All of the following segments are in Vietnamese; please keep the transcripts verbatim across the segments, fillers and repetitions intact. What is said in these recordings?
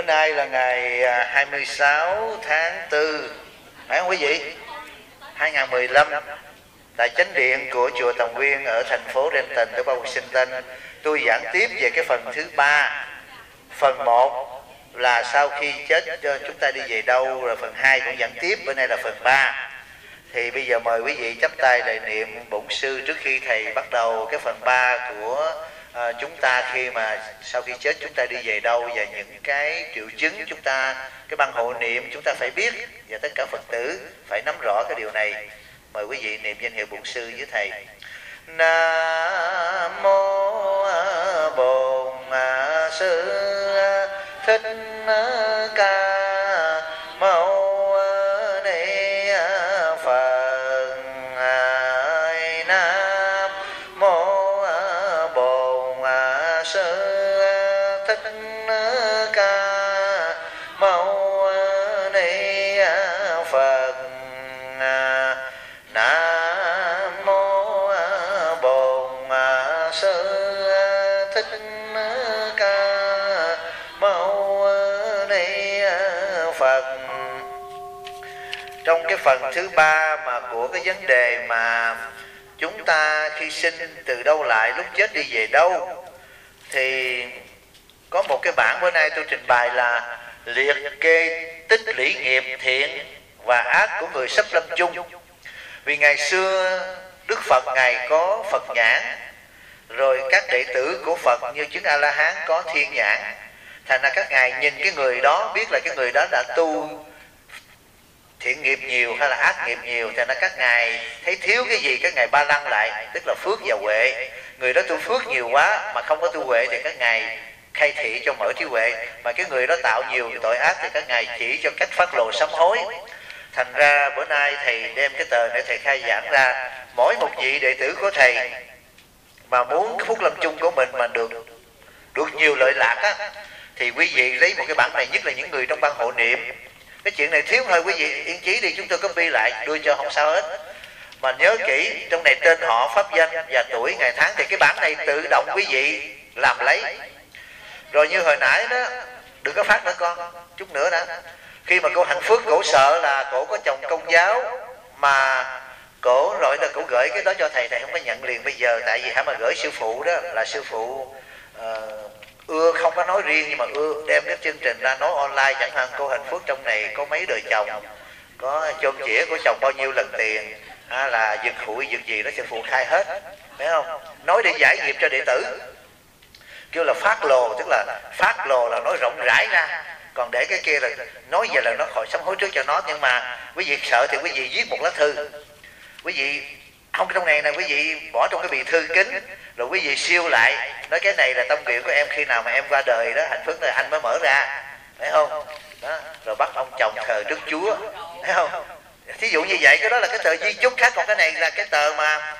nay là ngày hai mươi sáu tháng tư, phải không quý vị? hai nghìn không trăm mười lăm, tại chánh điện của chùa Tòng Nguyên ở thành phố Renton, ở bang Washington. Tôi giảng tiếp về cái phần thứ ba. Phần một là sau khi chết chúng ta đi về đâu, rồi phần hai cũng giảng tiếp, bữa nay là phần ba. Thì bây giờ mời quý vị chắp tay lại niệm bổn sư trước khi thầy bắt đầu cái phần ba của à, chúng ta, khi mà sau khi chết chúng ta đi về đâu, và những cái triệu chứng chúng ta, cái băng hộ niệm chúng ta phải biết, và tất cả Phật tử phải nắm rõ cái điều này. Mời quý vị niệm danh hiệu bổn sư với thầy. Nam mô Bổn Sư Thích Ca Mâu Ni Phật. Nam mô Bổn Sư Thích Ca Mâu Ni Phật. Nam mô Bổn Sư Thích Ca Mâu Ni Phật. Trong cái phần thứ ba mà của cái vấn đề mà chúng ta khi sinh từ đâu lại, lúc chết đi về đâu, thì có một cái bảng bữa nay tôi trình bày là liệt kê tích lũy nghiệp thiện và ác của người sắp lâm chung. Vì ngày xưa Đức Phật Ngài có Phật nhãn, rồi các đệ tử của Phật như chứng A-la-hán có thiên nhãn. Thành ra các ngài nhìn cái người đó biết là cái người đó đã tu thiện nghiệp nhiều hay là ác nghiệp nhiều. Thành ra các ngài thấy thiếu cái gì các ngài ba lăng lại, tức là phước và huệ. Người đó tu phước nhiều quá mà không có tu huệ thì các ngài khai thị cho mở trí huệ. Mà cái người đó tạo nhiều tội ác thì các ngài chỉ cho cách phát lộ sám hối. Thành ra bữa nay thầy đem cái tờ để thầy khai giảng ra, mỗi một vị đệ tử của thầy mà muốn cái phúc lâm chung của mình mà được được nhiều lợi lạc á, thì quý vị lấy một cái bản này, nhất là những người trong ban hộ niệm. Cái chuyện này thiếu hơi quý vị yên chí đi, chúng tôi copy lại đưa cho không sao hết. Mà nhớ kỹ, trong này tên họ, pháp danh và tuổi, ngày tháng, thì cái bản này tự động quý vị làm lấy. Rồi như hồi nãy đó, đừng có phát nữa con, chút nữa đã. Khi mà cô Hạnh Phước cổ sợ là cổ có chồng công giáo, mà cổ rồi là cổ gửi cái đó cho thầy, thầy không có nhận liền bây giờ. Tại vì hả mà gửi sư phụ đó là sư phụ uh, ưa không có nói riêng, nhưng mà ưa đem cái chương trình ra nói online. Chẳng hạn cô Hạnh Phước trong này có mấy đời chồng, có chôn chĩa của chồng bao nhiêu lần tiền, à, là giật hụi giật gì đó sư phụ khai hết, phải không? Nói để giải nghiệp cho đệ tử, kêu là phát lồ, tức là phát lồ là nói rộng rãi ra. Còn để cái kia là nói về là nó khỏi sám hối trước cho nó. Nhưng mà quý vị sợ thì quý vị viết một lá thư, quý vị không, trong này này quý vị bỏ trong cái bì thư kính, rồi quý vị siêu lại, nói cái này là tâm nguyện của em, khi nào mà em qua đời đó Hạnh Phước này anh mới mở ra, phải không? Đó, rồi bắt ông chồng thờ Đức Chúa, thấy không? Thí dụ như vậy, cái đó là cái tờ di chúc khác. Còn cái này là cái tờ mà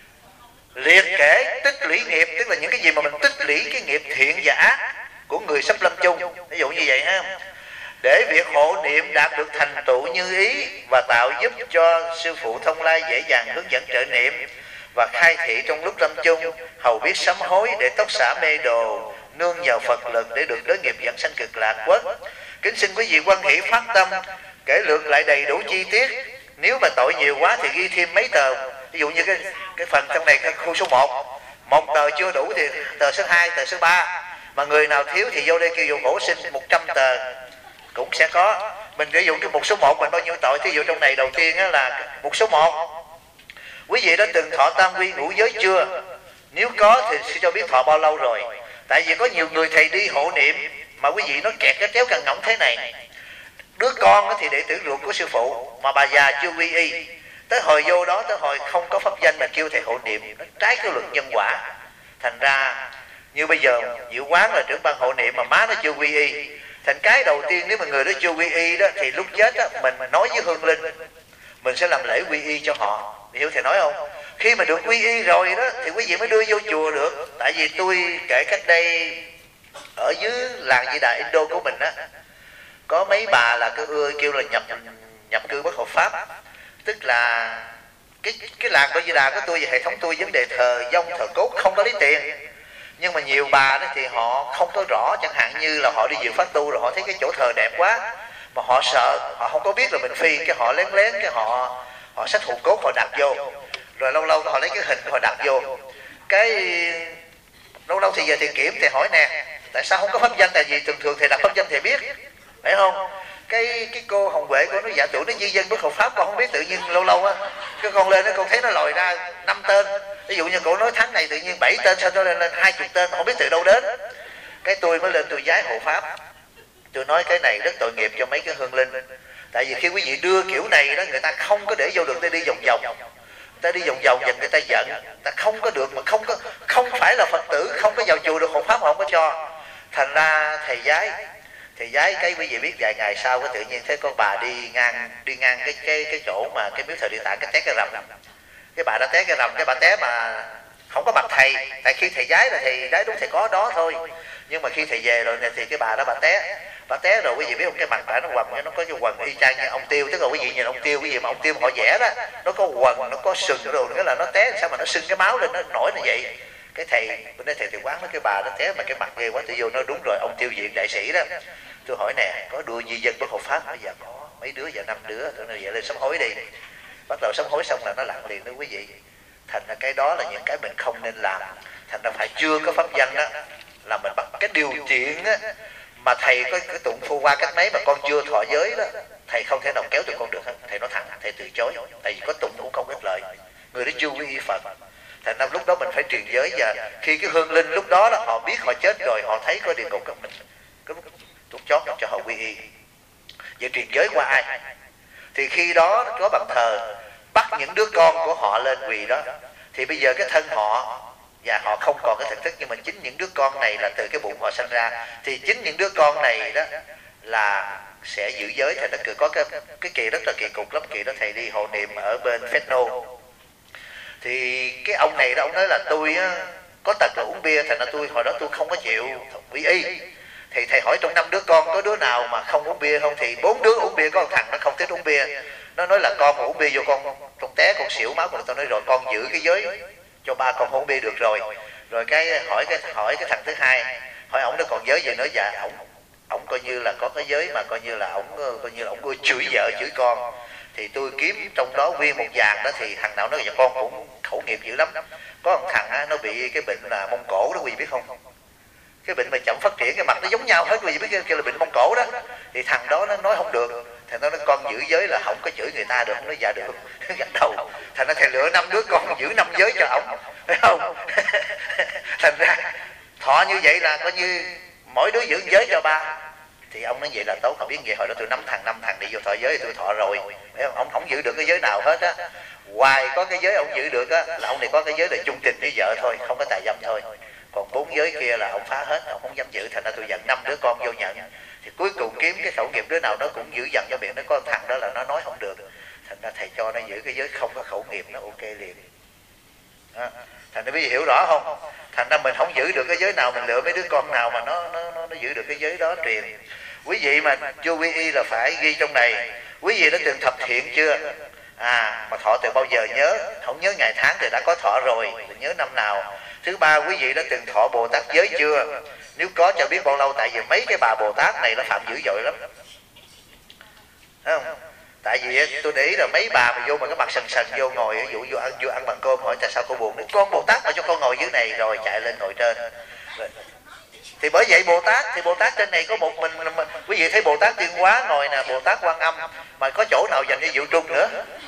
liệt kê tích lũy nghiệp, tức là những cái gì mà mình tích lũy cái nghiệp thiện và ác của người sắp lâm chung, ví dụ như vậy ha. Để việc hộ niệm đạt được thành tựu như ý và tạo giúp cho sư phụ Thông Lai dễ dàng hướng dẫn trợ niệm và khai thị trong lúc lâm chung, hầu biết sám hối để tóc xả mê đồ, nương nhờ Phật lực để được đối nghiệp dẫn sanh cực lạc quốc. Kính xin quý vị quan hỷ phát tâm kể lược lại đầy đủ chi tiết. Nếu mà tội nhiều quá thì ghi thêm mấy tờ. Ví dụ như cái cái phần trong này, cái khu số một, một tờ chưa đủ thì tờ số hai, tờ số ba. Mà người nào thiếu thì vô đây kêu dụ khổ xin một trăm tờ cũng sẽ có. Mình sử dụng cái mục số một mình bao nhiêu tội. Thí dụ trong này đầu tiên là mục số một, quý vị đã từng thọ tam quy ngũ giới chưa? Nếu có thì sẽ cho biết thọ bao lâu rồi. Tại vì có nhiều người thầy đi hộ niệm mà quý vị nó kẹt cái kéo càng ngỗng thế này. Đứa con thì đệ tử ruột của sư phụ, mà bà già chưa quy y, tới hồi vô đó, tới hồi không có pháp danh mà kêu thầy hộ niệm, nó trái cái luật nhân quả. Thành ra như bây giờ Diệu Quán là trưởng ban hộ niệm mà má nó chưa quy y, thành cái đầu tiên nếu mà người đó chưa quy y đó, thì lúc chết đó, mình nói với hương linh, mình sẽ làm lễ quy y cho họ. Hiểu thầy nói không? Khi mà được quy y rồi đó thì quý vị mới đưa vô chùa được. Tại vì tôi kể cách đây ở dưới làng Di Đà Indo của mình á, có mấy bà là cứ ưa kêu là nhập nhập cư bất hợp pháp. Tức là cái cái làng của Di Đà của tôi và hệ thống tôi vấn đề thờ vong thờ cốt không có lấy tiền. Nhưng mà nhiều bà đó thì họ không có rõ, chẳng hạn như là họ đi dự pháp tu rồi họ thấy cái chỗ thờ đẹp quá mà họ sợ, họ không có biết là mình phi, cái họ lén lén cái họ họ xách hồn cốt họ đặt vô, rồi lâu lâu họ lấy cái hình họ đặt vô, cái lâu lâu thì giờ thì kiểm thì hỏi nè tại sao không có pháp danh, tại vì thường thường thì đặt pháp danh thì biết, phải không? Cái cái cô Hồng Huệ cô nói dạ tuổi nó di dân bất hợp pháp, con không biết, tự nhiên lâu lâu á cái con lên nó con thấy nó lòi ra năm tên, ví dụ như cô nói tháng này tự nhiên bảy tên, sao nó lên lên hai chục tên, không biết từ đâu đến. Cái tôi mới lên tôi giái hộ pháp, tôi nói cái này rất tội nghiệp cho mấy cái hương linh, tại vì khi quý vị đưa kiểu này đó người ta không có để vô được, người ta đi vòng vòng, người ta đi vòng vòng và người ta giận, người ta không có được, mà không có không phải là Phật tử không có vào chùa được hộ pháp mà không có cho. Thành ra thầy giái thì giái cái quý vị biết vài ngày sau cái tự nhiên thấy con bà đi ngang đi ngang cái cái cái chỗ mà cái miếu thờ Địa Tạng, cái té cái rầm, cái bà đã té cái rầm, cái bà té mà không có mặt thầy, tại khi thầy giái là thầy giái đúng thầy có đó thôi, nhưng mà khi thầy về rồi này thì cái bà đó bà té, bà té rồi quý vị biết không, cái mặt bà nó quằn, nó có cái quằn y chang như ông Tiêu, tức là quý vị nhìn ông Tiêu, quý vị mà ông Tiêu họ vẽ đó nó có quằn, nó có sừng rồi, cái là nó té sao mà nó sưng cái máu lên nó nổi như vậy. Cái thầy bên đây thầy thầy quán nói cái bà nó té mà cái mặt ghê quá, tôi vô nó đúng rồi ông Tiêu Viện đại sĩ đó. Tôi hỏi nè có đua di dân bất hợp pháp bây giờ có mấy đứa, giờ năm đứa, tôi nói vậy lên sám hối đi. Bắt đầu sám hối xong là nó lặng liền đó quý vị. Thành ra cái đó là những cái mình không nên làm. Thành ra phải chưa có pháp danh đó là mình bắt cái điều kiện á, mà thầy có cái tụng Phù Hoa Cách Mấy mà con chưa thọ giới đó, thầy không thể nào kéo tụi con được hết. Thầy nói thẳng, thầy từ chối, tại vì có tụng cũng không ích lợi, người đó chưa quy y Phật. Thành ra lúc đó mình phải truyền giới, và khi cái hương linh lúc đó, đó họ biết họ chết rồi, họ thấy có địa ngục của mình, cái lúc tuốt chót cho họ quy y. Vậy truyền giới qua ai? Thì khi đó có bàn thờ bắt những đứa con của họ lên quỳ đó, thì bây giờ cái thân họ và họ không còn cái thần thức, nhưng mà chính những đứa con này là từ cái bụng họ sinh ra, thì chính những đứa con này đó là sẽ giữ giới. Thầy đã có cái cái kỳ rất là kỳ cục lắm. Kỳ đó thầy đi hộ niệm ở bên Fresno, thì cái ông này đó ông nói là tôi á, có tật là uống bia, thành ra tôi hồi đó tôi không có chịu quy y. Thì thầy hỏi trong năm đứa con có đứa nào mà không uống bia không, thì bốn đứa uống bia, có một thằng nó không thích uống bia. Nó nói là con mà uống bia vô con con té con xỉu máu. Còn tôi nói rồi con giữ cái giới cho ba con uống bia được rồi. Rồi cái hỏi cái hỏi cái thằng thứ hai, hỏi ổng nó còn giới gì nữa? Dạ ổng ổng coi như là có cái giới mà coi như là ổng coi như là ổng chửi vợ chửi con. Thì tôi kiếm trong đó nguyên một dàn đó, thì thằng nào nói dạ con cũng khẩu nghiệp dữ lắm. Có một thằng á, nó bị cái bệnh là Mông Cổ đó, quý vị biết không? Cái bệnh mà chậm phát triển, cái mặt nó giống nhau hết, quý vị biết kêu là bệnh Mông Cổ đó. Thì thằng đó nó nói không được, thằng nó nói con giữ giới là không có chửi người ta được, không nói dạ được, gật đầu. Thành ra thầy lựa năm đứa con giữ năm giới cho ổng, phải không? Thành ra thọ như vậy là coi như mỗi đứa giữ giới cho ba. Thì ông nói vậy là tốt. Không biết vậy hồi đó tôi năm thằng năm thằng đi vô thọ giới thì tôi thọ rồi, phải không? Ông không giữ được cái giới nào hết á. Hoài có cái giới ông giữ được á, là ông này có cái giới là chung tình với vợ thôi, không có tà dâm thôi. Còn bốn giới kia là ông phá hết, ông không dám giữ. Thành ra tôi dặn năm đứa con vô nhận. Thì cuối cùng kiếm cái khẩu nghiệp đứa nào nó cũng giữ dặn cho miệng, nó có thằng đó là nó nói không được. Thành ra thầy cho nó giữ cái giới không có khẩu nghiệp, nó ok liền. Đó. Thành ra quý vị hiểu rõ không? Thành ra mình không giữ được cái giới nào, mình lựa mấy đứa con nào mà nó nó nó, nó giữ được cái giới đó truyền. Quý vị mà chưa quy y là phải ghi trong này. Quý vị đã từng thập thiện chưa? À mà thọ từ bao giờ nhớ, không nhớ ngày tháng thì đã có thọ rồi, mình nhớ năm nào. Thứ ba, quý vị đã từng thọ Bồ Tát giới chưa? Nếu có cho biết bao lâu, tại vì mấy cái bà Bồ Tát này nó phạm dữ dội lắm. Thấy không? Tại vì tôi để ý là mấy bà mà vô mà cái mặt sần sần vô ngồi, ví dụ vô ăn, vô ăn bằng cơm, hỏi tại sao cô buồn? Nói, con Bồ Tát mà cho con ngồi dưới này, rồi chạy lên ngồi trên. Rồi. Thì bởi vậy Bồ Tát, thì Bồ Tát trên này có một mình, mình, mình quý vị thấy Bồ Tát Tuyên Hóa ngồi nè, Bồ Tát Quan Âm, mà có chỗ nào dành cho Diệu Trung nữa?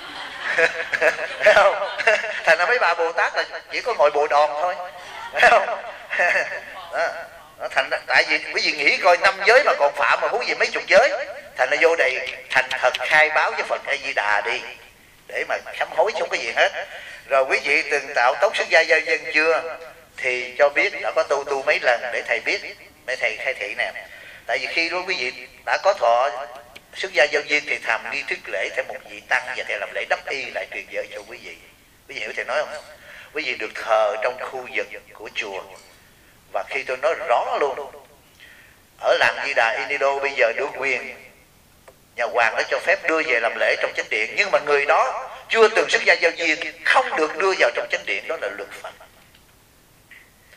Thấy không? Thành ra mấy bà Bồ Tát là chỉ có ngồi bồ đòn thôi, thấy không? Đó. Đó, thành ra, tại vì quý vị nghĩ coi năm giới mà còn phạm mà huống gì mấy chục giới. Thành ra vô đây thành thật khai báo với Phật A Di Đà đi, để mà sám hối không có gì hết. Rồi quý vị từng tạo tốc xuất gia gia dân chưa? Thì cho biết đã có tu tu mấy lần để thầy biết, để thầy khai thị nè. Tại vì khi đó quý vị đã có thọ xuất gia giao duyên thì làm nghi thức lễ theo một vị tăng, và thầy làm lễ đắp y lại truyền giới cho quý vị. Quý vị hiểu thầy nói không? Quý vị được thờ trong khu vực của chùa. Và khi tôi nói rõ luôn, ở làng Di Đà Indido bây giờ được quyền, nhà hoàng đã cho phép đưa về làm lễ trong chánh điện, nhưng mà người đó chưa từng xuất gia giao duyên không được đưa vào trong chánh điện, đó là luật Phật.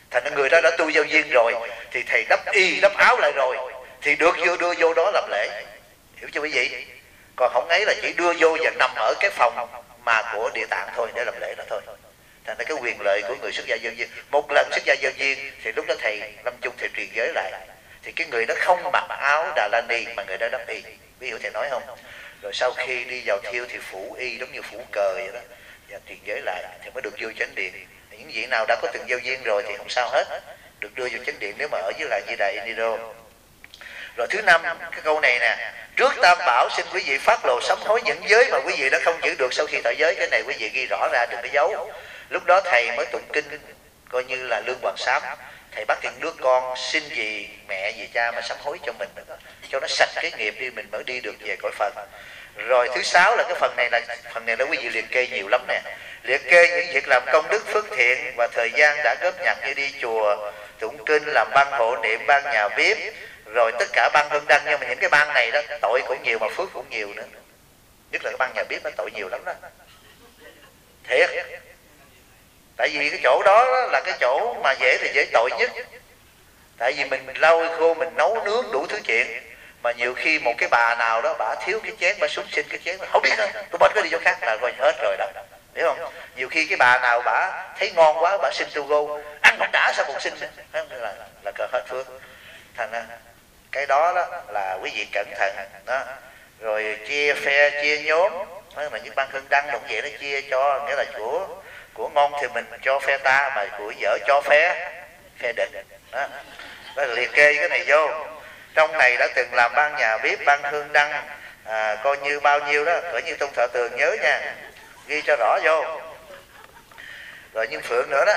Thành ra người đó đã tu giao duyên rồi thì thầy đắp y đắp áo lại rồi thì được vô đưa vô đó làm lễ, hiểu chưa quý vị? Còn không ấy là chỉ đưa vô và nằm ở cái phòng mà của Địa Tạng thôi để làm lễ đó thôi. Thành ra cái quyền lợi của người xuất gia giao duyên, một lần xuất gia giao duyên thì lúc đó thầy lâm chung thầy truyền giới lại thì cái người đó không mặc áo Đà La Ni mà người đó đắp y, ví dụ thầy nói không? Rồi sau khi đi vào thiêu thì phủ y giống như phủ cờ vậy đó và truyền giới lại thì mới được vô chánh điện. Những vị nào đã có từng giao duyên rồi thì không sao hết, được đưa vô chánh điện nếu mà ở với lại Di Đà Indido. Rồi thứ năm, cái câu này nè, trước tam bảo xin quý vị phát lộ sám hối những giới mà quý vị đã không giữ được sau khi thọ giới. Cái này quý vị ghi rõ ra đừng có giấu. Lúc đó thầy mới tụng kinh coi như là lương hoàng sám, thầy bắt những đứa con xin gì mẹ gì cha mà sám hối cho mình, cho nó sạch cái nghiệp đi, mình mới đi được về cõi Phật. Rồi thứ sáu là cái phần này là phần này là quý vị liệt kê nhiều lắm nè, liệt kê những việc làm công đức phước thiện và thời gian đã góp nhặt như đi chùa, tụng kinh, làm băng hộ niệm, ban nhà bếp, rồi tất cả ban hương đăng. Nhưng mà những cái ban này đó tội cũng nhiều mà phước cũng nhiều nữa, nhất là cái ban nhà bếp nó tội nhiều lắm đó, thiệt. Tại vì cái chỗ đó là cái chỗ mà dễ thì dễ tội nhất. Tại vì mình lau khô, mình nấu nướng đủ thứ chuyện, mà nhiều khi một cái bà nào đó bà thiếu cái chén, bà súng xin cái chén, không biết đâu, tôi bắt cái đi chỗ khác là coi hết rồi đó, hiểu không? Nhiều khi cái bà nào bà thấy ngon quá bà xin tu gô, ăn không đã sao còn xin nữa, là là cờ hết phước. Thành ra cái đó đó là quý vị cẩn thận đó. Rồi chia phe chia nhóm, nói mà những ban hương đăng cũng vậy, nó chia cho, nghĩa là của của ngon thì mình cho phe ta, mà của vợ cho phe phe địch đó. Đó là liệt kê cái này vô. Trong này đã từng làm ban nhà bếp, ban hương đăng, à, coi như bao nhiêu đó, cỡ như Tôn Thọ Tường nhớ nha, ghi cho rõ vô. Rồi nhưng Phượng nữa đó.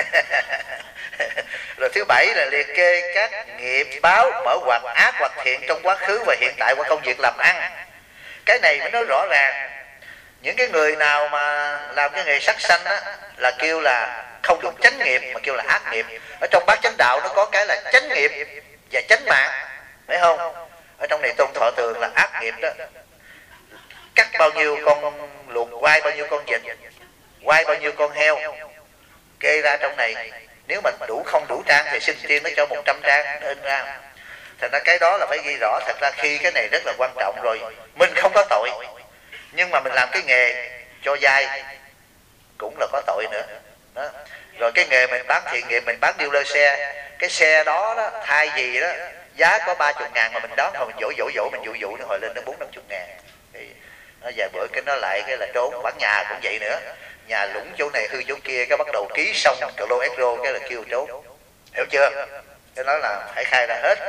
Rồi thứ bảy là liệt kê các nghiệp báo mở hoặc ác hoặc thiện trong quá khứ và hiện tại qua công việc làm ăn. Cái này mới nói rõ ràng. Những cái người nào mà làm cái nghề sắc xanh á là kêu là không được chánh nghiệp, mà kêu là ác nghiệp. Ở trong bát chánh đạo nó có cái là chánh nghiệp và chánh mạng, phải không? Ở trong này Tôn Thọ Tường là ác nghiệp đó, cắt bao nhiêu con luộc, quay bao nhiêu con vịt, quay bao nhiêu con heo, kê ra trong này. Nếu mà đủ không đủ trang thì xin tiên nó cho một trăm trang nó in ra. Thành ra cái đó là phải ghi rõ. Thật ra khi cái này rất là quan trọng rồi, mình không có tội, nhưng mà mình làm cái nghề cho vay cũng là có tội nữa đó. Rồi cái nghề mình bán thiện nghiệp, mình bán dealer xe, cái xe đó, đó thay vì đó giá có ba mươi ngàn mà mình đón hồi mình dỗ dỗ dỗ mình dụ dụ nó hồi lên đến bốn năm mươi ngàn thì nó vài bữa cái nó lại cái là trốn. Bán nhà cũng vậy nữa, nhà lũng chỗ này hư chỗ kia, cái bắt đầu ký xong cờ lô escrow cái là kêu trốn, hiểu chưa? Cái đó là phải khai ra hết.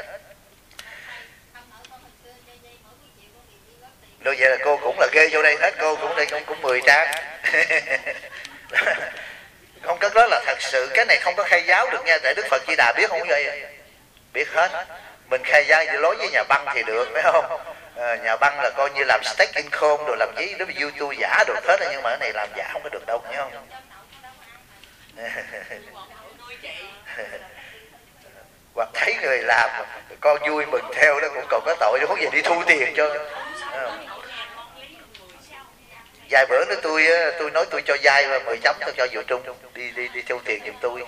Rồi vậy là cô cũng là ghê vô đây hết, cô cũng đây cũng cũng mười trang. Không có, đó là thật sự cái này không có khai giáo được nha, để Đức Phật Di Đà biết không vậy? Biết hết. Mình khai giáo lối với nhà băng thì được, phải không? À, nhà băng là coi như làm stake income rồi làm giấy đối với YouTube giả được hết, nhưng mà cái này làm giả không có được đâu, nhớ không? Hoặc thấy người làm con vui mừng theo đó cũng còn có tội, không về đi thu tiền cho. À. Vài bữa nữa tôi tôi nói tôi cho vay mười chấm tôi cho Vũ Trung đi đi đi thu tiền giùm tôi.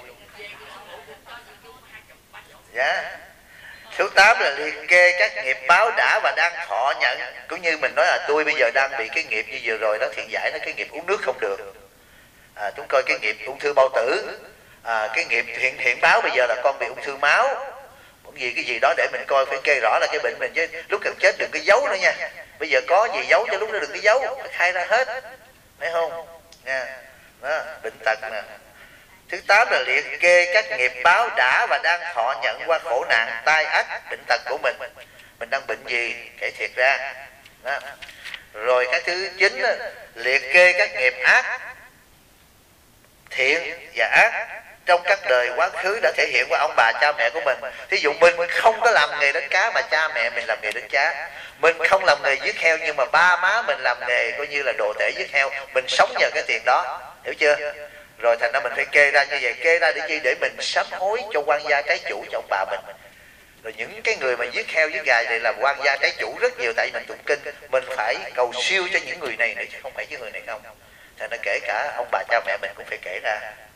Dạ. Thứ tám là liệt kê các nghiệp báo đã và đang thọ nhận. Cũng như mình nói là tôi bây giờ đang bị cái nghiệp như vừa rồi đó, thiện giải nó cái nghiệp uống nước không được. À, chúng coi cái nghiệp ung thư bao tử. À, cái nghiệp hiện hiện báo bây giờ là con bị ung thư máu. Cái gì cái gì đó để mình coi phải kê rõ là cái bệnh mình, chứ lúc cần chết đừng có giấu nữa nha. Bây giờ có gì giấu cho lúc đó đừng có giấu, phải khai ra hết, phải không? Nha. Đó, bệnh tật nè. Thứ tám là liệt kê các nghiệp báo đã và đang thọ nhận qua khổ nạn, tai ách, bệnh tật của mình. Mình đang bệnh gì, kể thiệt ra. Đó. Rồi cái thứ chín là liệt kê các nghiệp ác, thiện và ác trong các đời quá khứ đã thể hiện qua ông bà cha mẹ của mình. Thí dụ mình không có làm nghề đánh cá mà cha mẹ mình làm nghề đánh cá, mình không làm nghề giết heo nhưng mà ba má mình làm nghề coi như là đồ tể giết heo, mình sống nhờ cái tiền đó, hiểu chưa? Rồi thành ra mình phải kê ra như vậy. Kê ra để chi? Để mình sám hối cho quan gia trái chủ, cho ông bà mình. Rồi những cái người mà giết heo giết gà này là quan gia trái chủ rất nhiều, tại mình tụng kinh mình phải cầu siêu cho những người này nữa chứ không phải những người này không. Thành ra kể cả ông bà cha mẹ mình cũng phải kể ra.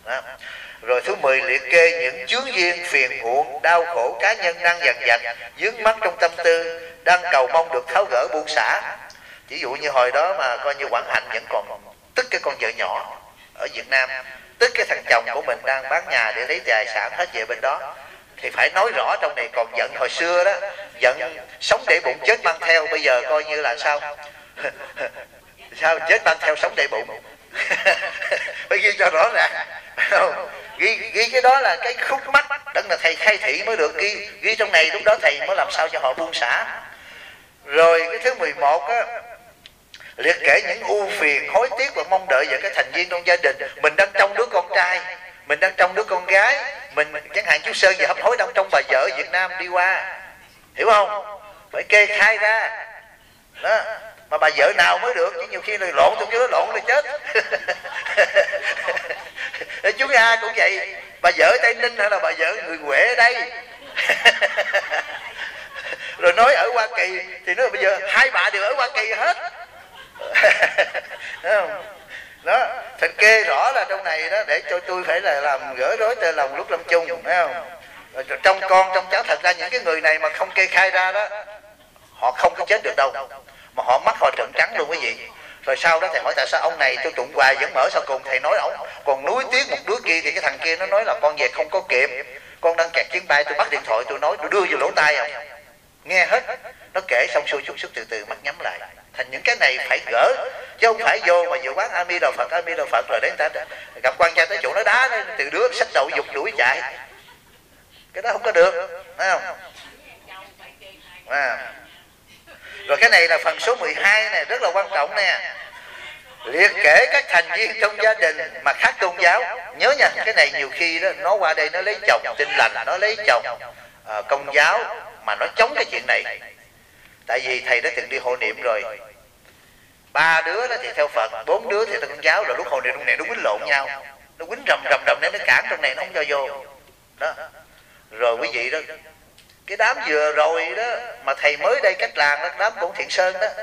Đó. Rồi thứ mười, liệt kê những chướng duyên, phiền muộn, đau khổ cá nhân đang dần dần vướng mắc trong tâm tư, đang cầu mong được tháo gỡ buông xả. Ví dụ như hồi đó mà coi như Quảng Hạnh vẫn còn tức cái con vợ nhỏ ở Việt Nam, tức cái thằng chồng của mình đang bán nhà để lấy tài sản hết về bên đó, thì phải nói rõ trong này. Còn giận hồi xưa đó, giận sống để bụng chết mang theo, bây giờ coi như là sao? Sao chết mang theo sống để bụng? Phải ghi cho rõ ràng, không? Ghi, ghi cái đó là cái khúc mắc, đấng là thầy khai thị mới được ghi, ghi trong này, lúc đó thầy mới làm sao cho họ buông xả. Rồi cái thứ mười một á, liệt kể những ưu phiền, hối tiếc và mong đợi về các thành viên trong gia đình. Mình đang trong đứa con trai, mình đang trong đứa con gái, mình chẳng hạn chú Sơn giờ hấp hối đang trong bà vợ Việt Nam đi qua, hiểu không? Phải kê khai ra đó. Mà bà vợ nào mới được, chứ nhiều khi là lộn tôi chứ lộn là chết. Chú A cũng vậy, bà vợ Tây Ninh hay là bà vợ người Huế ở đây. Rồi nói ở Hoa Kỳ thì nói bây giờ hai bà đều ở Hoa Kỳ hết. Đó, phải kê rõ là trong này đó, để cho tôi phải là làm gỡ rối tơ lòng lúc lâm chung, thấy không? Rồi trong con trong cháu, thật ra những cái người này mà không kê khai ra đó, họ không có chết được đâu, mà họ mắc họ trợn trắng luôn quý vị. Rồi sau đó thầy hỏi tại sao ông này tôi tụng hoài vẫn mở, sau cùng thầy nói ổng còn nuối tiếc một đứa kia, thì cái thằng kia nó nói là con về không có kịp, con đang kẹt chuyến bay, tôi bắt điện thoại tôi nói, tôi đưa vô lỗ tai ông nghe hết. Nó kể xong xuôi chút sức từ từ mắt nhắm lại. Thành những cái này phải gỡ, chứ không phải vô mà vừa quán A Mi Đà Phật, A Mi Đà Phật rồi đến ta gặp quan gia tới chỗ nó đá, từ đứa sách đầu dục đuổi chạy, cái đó không có được, phải không? À. Rồi cái này là phần số mười hai này, rất là quan trọng nè. Liệt kể các thành viên trong gia đình mà khác tôn giáo. Nhớ nha, cái này nhiều khi đó nó qua đây nó lấy chồng Tin Lành, nó lấy chồng uh, Công giáo mà nó chống cái chuyện này. Tại vì thầy đã từng đi hộ niệm rồi, ba đứa đó thì theo Phật, bốn đứa thì theo Công giáo, rồi lúc hộ niệm trong này nó quýnh lộn nhau, nó quýnh rầm rầm rầm nên nó cản trong này nó không cho vô đó. Rồi quý vị đó, cái đám vừa rồi đó mà thầy mới đây cách làm đó, đám Bổn Thiện Sơn đó,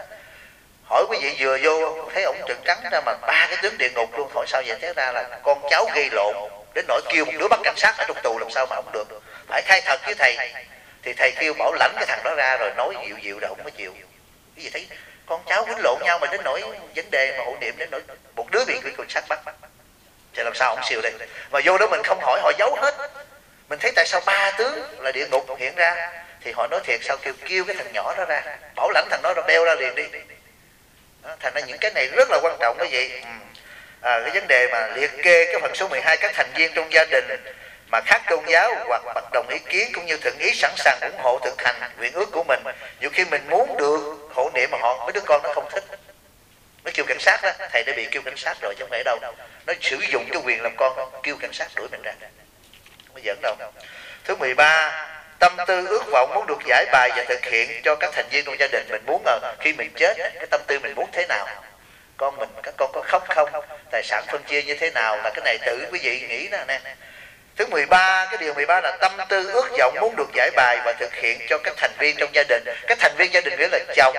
hỏi quý vị vừa vô thấy ổng trừng trắng ra mà ba cái tướng địa ngục luôn. Hỏi sao vậy? Thế ra là con cháu gây lộn đến nỗi kêu một đứa bắt cảnh sát ở trong tù, làm sao mà không được, phải khai thật với thầy. Thì thầy kêu bảo lãnh cái thằng đó ra rồi nói dịu dịu đâu không có chịu. Cái gì thấy con cháu quýnh lộn nhau mà đến nỗi vấn đề mà hộ niệm đến nỗi một đứa bị cảnh sát bắt, thì làm sao ông siêu đây? Mà vô đó mình không hỏi, họ giấu hết. Mình thấy tại sao ba tướng là địa ngục hiện ra, thì họ nói thiệt sao kêu kêu cái thằng nhỏ đó ra, bảo lãnh thằng đó rồi beo ra liền đi. Đó, thành ra những cái này rất là quan trọng cái gì. Ừ. À, cái vấn đề mà liệt kê cái phần số mười hai các thành viên trong gia đình mà khác tôn giáo hoặc bất đồng ý kiến, cũng như thuận ý sẵn sàng ủng hộ thực hành nguyện ước của mình. Nhiều khi mình muốn được hộ niệm mà họ, mấy đứa con nó không thích, nó kêu cảnh sát đó. Thầy đã bị kêu cảnh sát rồi chứ không phải đâu, nó sử dụng cái quyền làm con kêu cảnh sát đuổi mình ra, không có giỡn đâu. Thứ mười ba, tâm tư ước vọng muốn được giải bài và thực hiện cho các thành viên trong gia đình. Mình muốn là khi mình chết, cái tâm tư mình muốn thế nào, con mình, các con có khóc không, tài sản phân chia như thế nào, là cái này tự quý vị nghĩ nè nè. Thứ mười ba, cái điều mười ba là tâm tư ước vọng muốn được giải bài và thực hiện cho các thành viên trong gia đình. Các thành viên gia đình nghĩa là chồng,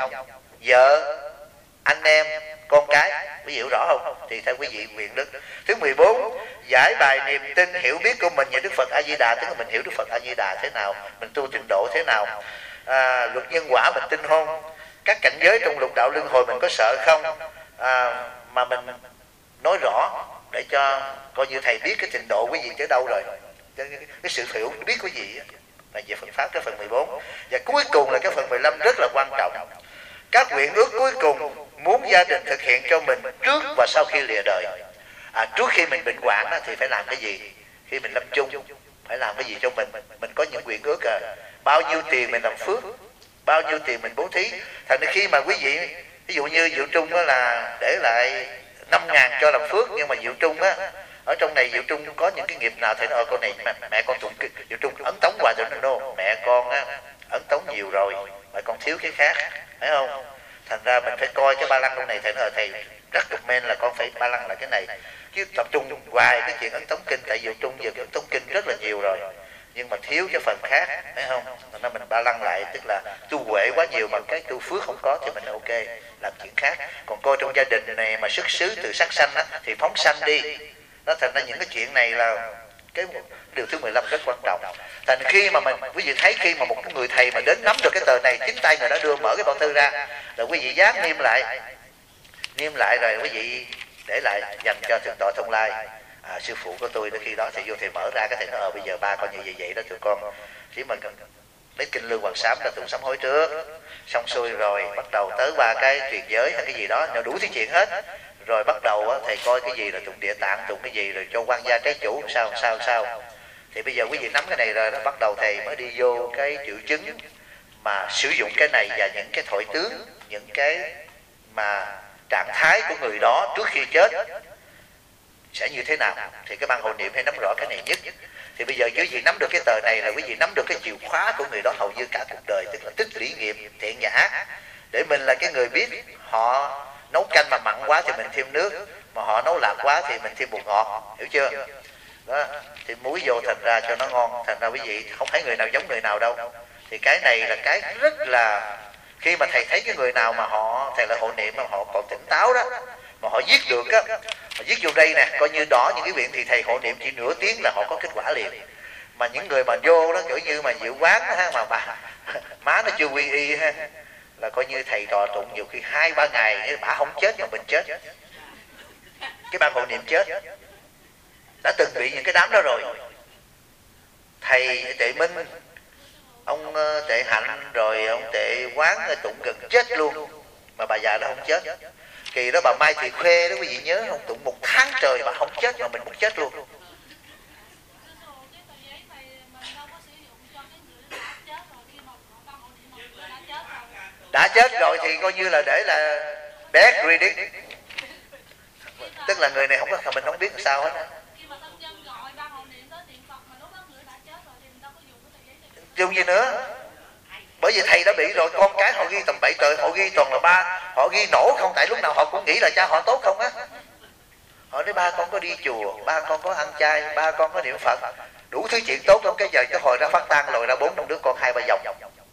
vợ, anh em, con cái, quý vị hiểu rõ không? Thì theo quý vị nguyện đức. Thứ mười bốn, giải bài niềm tin hiểu biết của mình về Đức Phật A Di Đà, tức là mình hiểu Đức Phật A Di Đà thế nào, mình tu trình độ thế nào, à, luật nhân quả mình tin không, các cảnh giới trong lục đạo luân hồi mình có sợ không, à, mà mình nói rõ để cho coi như thầy biết cái trình độ quý vị tới đâu rồi, cái, cái sự hiểu biết của quý vị là về Phật pháp, cái phần mười bốn. Và cuối cùng là cái phần mười lăm rất là quan trọng, các nguyện ước cuối cùng muốn gia đình thực hiện cho mình trước và sau khi lìa đời. À, trước khi mình bệnh hoạn thì phải làm cái gì, khi mình lâm chung phải làm cái gì cho mình. Mình có những nguyện ước à, bao nhiêu tiền mình làm phước, bao nhiêu tiền mình bố thí. Thành ra khi mà quý vị, ví dụ như Diệu Trung đó là để lại năm ngàn cho làm phước, nhưng mà Diệu Trung á, ở trong này Diệu Trung có những cái nghiệp nào thầy nói con này mẹ, mẹ con tụng Diệu Trung ấn tống hoài, tôi nói no, mẹ con á ấn tống nhiều rồi mà con thiếu cái khác, phải không? Thành ra mình phải coi cái ba lăng trong này. Thầy nói thầy rất comment là con phải ba lăng là cái này, chứ tập trung hoài cái chuyện ấn tống kinh. Tại Diệu Trung giờ cái ấn tống kinh rất là nhiều rồi, nhưng mà thiếu cái phần khác, phải không? Thành ra mình ba lăng lại, tức là tu huệ quá nhiều mà cái tu phước không có thì mình ok làm chuyện khác. Còn coi trong gia đình này mà xuất xứ từ sắc sanh á, thì phóng sanh đi, Nó thành ra những cái chuyện này là cái điều thứ mười lăm rất quan trọng. Thành khi mà mình quý vị thấy khi mà một người thầy mà đến nắm được cái tờ này, chính tay người đó đưa mở cái bao thư ra, là quý vị dán niêm lại, niêm lại rồi quý vị để lại dành cho thượng tọa Thông Lai. À, sư phụ của tôi đến khi đó thì vô thì mở ra cái thầy nói ờ bây giờ ba con như vậy vậy đó tụi con chỉ mà lấy kinh lương hoàng sám ra tụng sám hối trước, xong xuôi rồi bắt đầu tới ba cái truyền giới hay cái gì đó, nó đủ thứ chuyện hết. Rồi bắt đầu á, thầy coi cái gì rồi tụng địa tạng, tụng cái gì rồi cho quan gia trái chủ sao sao sao. Thì bây giờ quý vị nắm cái này rồi đó, bắt đầu thầy mới đi vô cái triệu chứng mà sử dụng cái này và những cái thoại tướng, những cái mà trạng thái của người đó trước khi chết sẽ như thế nào. Thì cái ban hộ niệm hay nắm rõ cái này nhất. Thì bây giờ quý vị nắm được cái tờ này là quý vị nắm được cái chìa khóa của người đó hầu như cả cuộc đời, tức là tích lũy nghiệp thiện nhã. Để mình là cái người biết họ nấu canh mà mặn quá thì mình thêm nước, mà họ nấu lạc quá thì mình thêm bột ngọt, hiểu chưa? Đó, thì muối vô thành ra cho nó ngon. Thành ra quý vị không thấy người nào giống người nào đâu. Thì cái này là cái rất là, khi mà thầy thấy cái người nào mà họ thầy là hộ niệm mà họ còn tỉnh táo đó, mà họ viết được á, họ viết vô đây nè, coi như đó những cái viện thì thầy hộ niệm chỉ nửa tiếng là họ có kết quả liền. Mà những người mà vô đó kiểu như mà diệu quán ha, mà bà má nó chưa quy y ha, là coi như thầy trò tụng nhiều khi hai ba ngày bà không chết mà mình chết, cái ban hộ niệm chết. Đã từng bị những cái đám đó rồi. Thầy Tệ Minh, ông Tệ Hạnh, rồi ông Tệ Quán tụng gần chết luôn, mà bà già đó không chết. Kỳ đó bà Mai Thị Khuê đó quý vị nhớ không, tụng một tháng trời bà không chết mà mình cũng chết luôn. Đã chết rồi thì coi như là để là dead reading, tức là người này không có, mình không biết làm sao hết á. Dùng gì nữa, bởi vì thầy đã bị rồi, con cái họ ghi tầm bậy trời, họ ghi toàn là ba, họ ghi nổ không, tại lúc nào họ cũng nghĩ là cha họ tốt không á. Họ nói ba con có đi chùa, ba con có ăn chay, ba con có niệm Phật, đủ thứ chuyện tốt không. Cái giờ cái hồi ra phát tang lòi ra bốn năm đứa con hai ba dòng,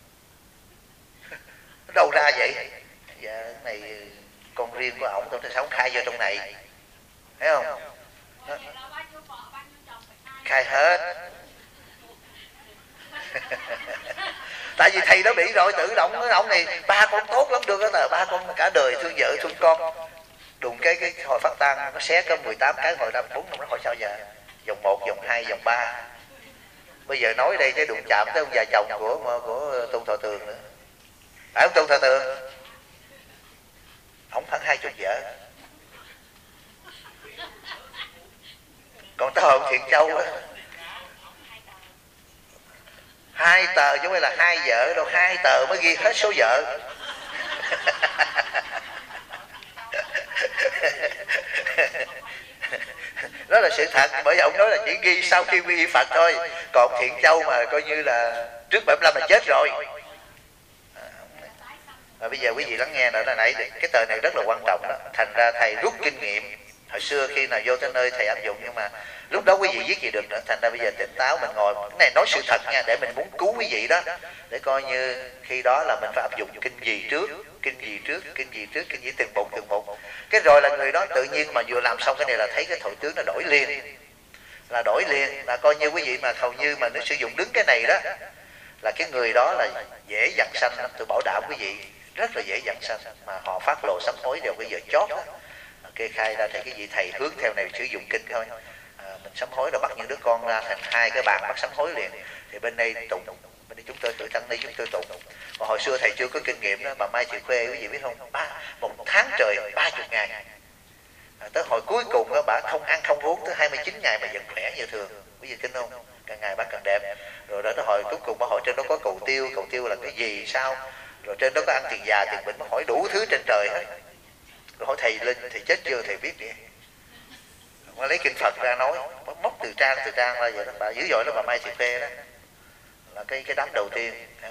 đâu ra vậy? Dạ này con riêng của ổng, tôi sao không khai vô trong này, thấy không? Đó. Khai hết. Tại vì thầy đó bị rồi, tự động nói ông này ba con tốt lắm được đó, ba con cả đời thương vợ thương con. Đùng cái cái hồi phát tang nó xé có mười tám cái, hồi ra bốn năm nó hỏi sao giờ vòng một, vòng hai, vòng ba. Bây giờ nói đây cái đụng chạm tới ông già chồng của của Tôn Thọ Tường nữa. Phải ông Tôn Thọ Tường, ông khoảng hai chục vợ. Còn tới hồi ông Thiện Châu đó, hai tờ chứ không phải là hai vợ đâu, hai tờ mới ghi hết số vợ. Đó là sự thật, bởi vì ông nói là chỉ ghi sau khi quy y Phật thôi. Còn Thiện Châu mà coi như là trước bảy mươi lăm là chết rồi. Và bây giờ quý vị lắng nghe nữa, là nãy cái tờ này rất là quan trọng đó. Thành ra thầy rút kinh nghiệm hồi xưa khi nào vô tới nơi thầy áp dụng, nhưng mà lúc đó quý vị viết gì được nữa. Thành ra bây giờ tỉnh táo mình ngồi, cái này nói sự thật nha, để mình muốn cứu quý vị đó, để coi như khi đó là mình phải áp dụng kinh gì trước, kinh gì trước, kinh gì trước, kinh gì từng một từng một. Cái rồi là người đó tự nhiên mà vừa làm xong cái này là thấy cái thoại tướng nó đổi liền, là đổi liền, là coi như quý vị mà hầu như mà nó sử dụng đứng cái này đó, là cái người đó là dễ dằn sanh lắm. Tôi bảo đảm quý vị rất là dễ dằn sanh, mà họ phát lộ sám hối đều cái giờ chót đó. Kê khai ra thì cái vị thầy hướng theo này sử dụng kinh thôi. À, mình sám hối rồi bắt những đứa con ra thành hai cái bàn bắt sám hối liền. Thì bên đây tụng, bên đây chúng tôi tự tăng đây chúng tôi tụng. Còn hồi xưa thầy chưa có kinh nghiệm đó, bà Mai Thị Khuê quý vị biết không, ba một tháng trời ba chục ngày. À, tới hồi cuối cùng đó, bà không ăn không uống tới hai mươi chín ngày mà vẫn khỏe như thường. Quý vị tin không? Càng ngày bà càng đẹp. Rồi đó tới hồi cuối cùng bà hỏi trên đó có cầu tiêu, cầu tiêu là cái gì sao? Rồi trên đó có ăn tiền già tiền bệnh, bà hỏi đủ thứ trên trời hết. Rồi hỏi thầy lên, thầy chết chưa, thầy biết đi. Mà lấy kinh Phật ra nói, móc từ trang từ trang ra vậy đó. Bà dữ dội đó, bà Mai Thị Khuê đó, là cái cái đám đầu tiên. Hả?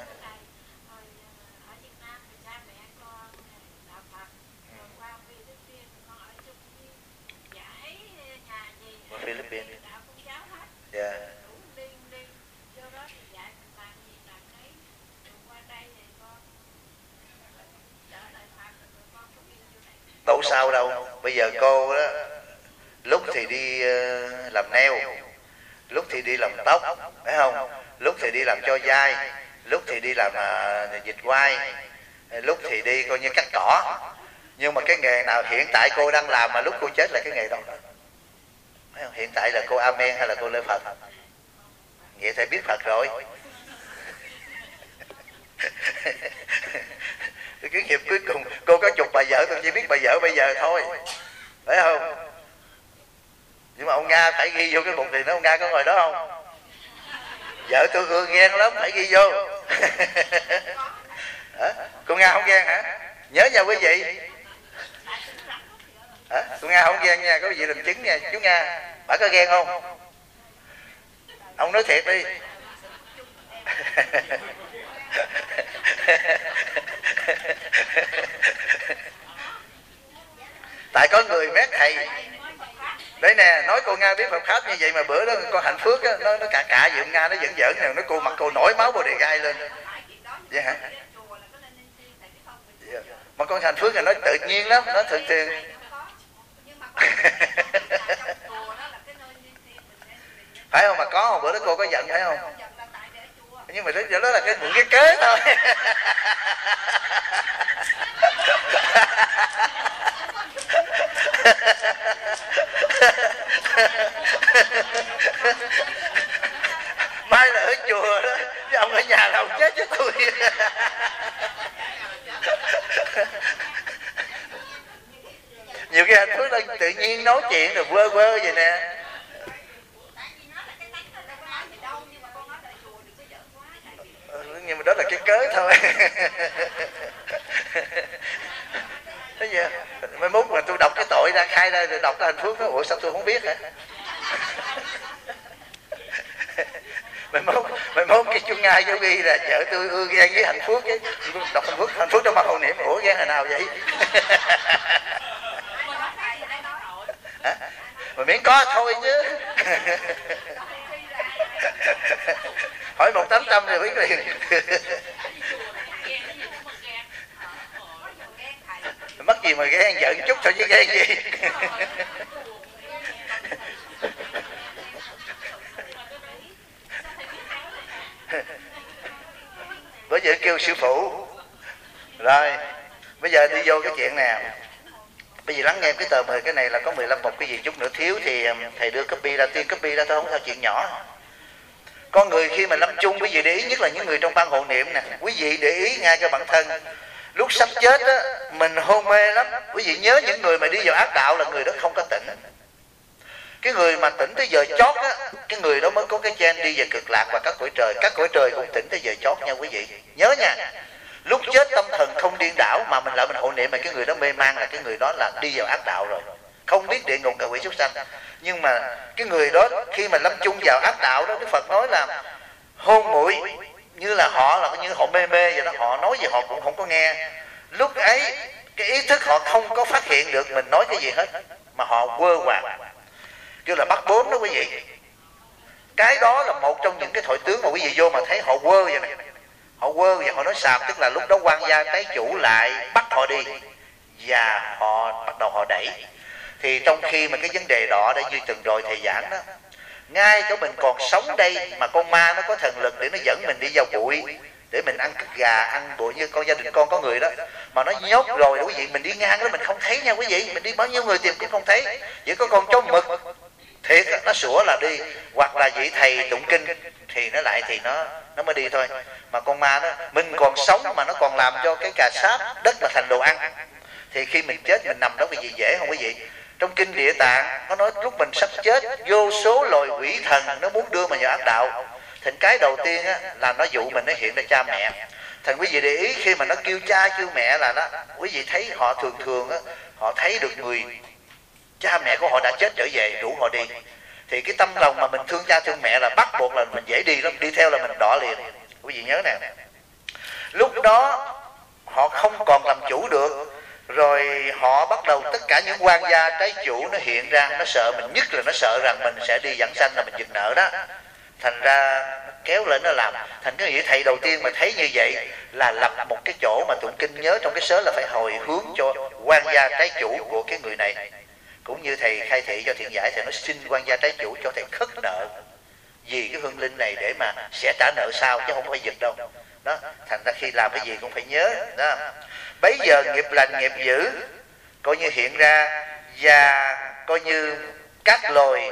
Philippines. Yeah. Đâu sao đâu. Bây giờ cô đó lúc thì đi làm nail, lúc thì đi làm tóc, phải không? Lúc thì đi làm cho dai, lúc thì đi làm uh, dịch quai, lúc thì đi coi như cắt cỏ. Nhưng mà cái nghề nào hiện tại cô đang làm mà lúc cô chết là cái nghề đó? Hiện tại là cô Amen hay là cô Lê Phật? Vậy thì biết Phật rồi. Cái nghiệp cuối cùng cô có chục bà vợ, tôi chỉ biết bà vợ bây giờ thôi, phải không? Nhưng mà ông Nga phải ghi vô cái bụng thì nó ông Nga có ngồi đó không? Vợ tôi ưa ghen lắm, phải ghi vô. Hả? Cô Nga không ghen hả? Nhớ nha quý vị. Hả? Cô Nga không ghen nha, có quý vị làm chứng nha. Chú Nga, bà có ghen không? Ông nói thiệt đi. Tại có người mét thầy đấy nè, nói cô Nga biết Phật pháp như vậy mà bữa đó con Hạnh Phước á, nó nó cả cả giùm Nga nó giỡn giỡn nè, nó cô mặt cô nổi máu bồ đề gai lên. Vậy hả? Yeah. Mà con Hạnh Phước là nói tự nhiên lắm, nó thường thường. Phải không? Mà có một bữa đó cô có giận phải không? Nhưng mà đó, đó là cái một cái kế thôi. Mai là ở chùa đó, chứ ông ở nhà là ông chết với tôi. Nhiều cái Hạnh Phước đang tự nhiên nói chuyện rồi quơ quơ vậy nè. Nhưng mà đó là cái cớ thôi. Thế giờ mai mốt mà tôi đọc cái tội ra khai ra rồi đọc cái Hạnh Phước đó, ủa sao tôi không biết hả? Mai mốt mai mốt cái chú Nga chú ghi là vợ tôi ưa ghen với Hạnh Phước chứ. Đọc Hạnh Phước Hạnh Phước trong mặt Hộ Niệm, ủa ghen hồi nào vậy? Hả? Mà miễn có thôi chứ. Hỏi một tám trăm rồi biết liền. Mất gì mà ghen, giận chút thôi chứ ghen gì. Bây giờ kêu sư phụ. Rồi bây giờ đi vô cái chuyện nè. Bây giờ lắng nghe cái tờ mời cái này là có mười lăm mục, cái gì chút nữa thiếu thì thầy đưa copy ra, tiên copy ra thôi, không sao chuyện nhỏ. Con người khi mà lâm chung, quý vị để ý, nhất là những người trong ban hộ niệm nè, quý vị để ý ngay cho bản thân. Lúc sắp chết á, mình hôn mê lắm. Quý vị nhớ những người mà đi vào ác đạo là người đó không có tỉnh. Cái người mà tỉnh tới giờ chót á, cái người đó mới có cái gen đi về cực lạc và các cõi trời. Các cõi trời cũng tỉnh tới giờ chót nha quý vị. Nhớ nha. Lúc chết tâm thần không điên đảo mà mình lại mình hộ niệm mà cái người đó mê man là cái người đó là đi vào ác đạo rồi, không biết địa ngục ngạ quỷ súc sanh. Nhưng mà cái người đó khi mà lâm chung vào ác đạo đó, Đức Phật nói là hôn muội, như là họ là như họ mê mê vậy đó, họ nói gì họ cũng không có nghe. Lúc ấy cái ý thức họ không có phát hiện được mình nói cái gì hết, mà họ quơ quàng, kêu là bắt bướm đó quý vị. Cái đó là một trong những cái thoại tướng mà quý vị vô mà thấy họ quơ vậy này. Họ quơ và họ nói xàm, tức là lúc đó quan gia trái chủ lại bắt họ đi và họ bắt đầu họ đẩy. Thì trong khi mà cái vấn đề đó đã như từng rồi thầy giảng đó, ngay chỗ mình còn sống đây mà con ma nó có thần lực để nó dẫn mình đi vào bụi, để mình ăn cứt gà, ăn bụi như con gia đình con có người đó mà nó nhốt rồi quý vị, mình đi ngang đó mình không thấy nha quý vị, mình đi bao nhiêu người tìm cũng không thấy, chỉ có con chó mực thiệt nó sủa là đi, hoặc là vị thầy tụng kinh thì nó lại thì nó nó mới đi thôi. Mà con ma đó mình còn sống mà nó còn làm cho cái cà sáp đất là thành đồ ăn, thì khi mình chết mình nằm đó quý vị dễ không quý vị? Trong kinh Địa Tạng nó nói lúc mình sắp chết vô số loài quỷ thần nó muốn đưa mình vào ác đạo. Thành cái đầu tiên á, là nó dụ mình nó hiện ra cha mẹ. Thành quý vị để ý khi mà nó kêu cha kêu mẹ là đó, quý vị thấy họ thường thường á, họ thấy được người cha mẹ của họ đã chết trở về rủ họ đi, thì cái tâm lòng mà mình thương cha thương mẹ là bắt buộc là mình dễ đi lắm, đi theo là mình đỏ liền. Quý vị nhớ nè, lúc đó họ không còn làm chủ được rồi, họ bắt đầu tất cả những quan gia trái chủ nó hiện ra, nó sợ mình, nhất là nó sợ rằng mình sẽ đi vãng sanh là mình dừng nợ đó, thành ra kéo lên nó làm. Thành cái vị thầy đầu tiên mà thấy như vậy là lập một cái chỗ mà tụng kinh, nhớ trong cái sớ là phải hồi hướng cho quan gia trái chủ của cái người này. cũng như thầy khai thị cho Thiện Giải, thầy nói xin quan gia trái chủ cho thầy khất nợ vì cái hương linh này để mà sẽ trả nợ sau chứ không phải giật đâu đó. Thành ra khi làm cái gì cũng phải nhớ đó. Bấy giờ nghiệp lành nghiệp dữ coi như hiện ra, và coi như các loài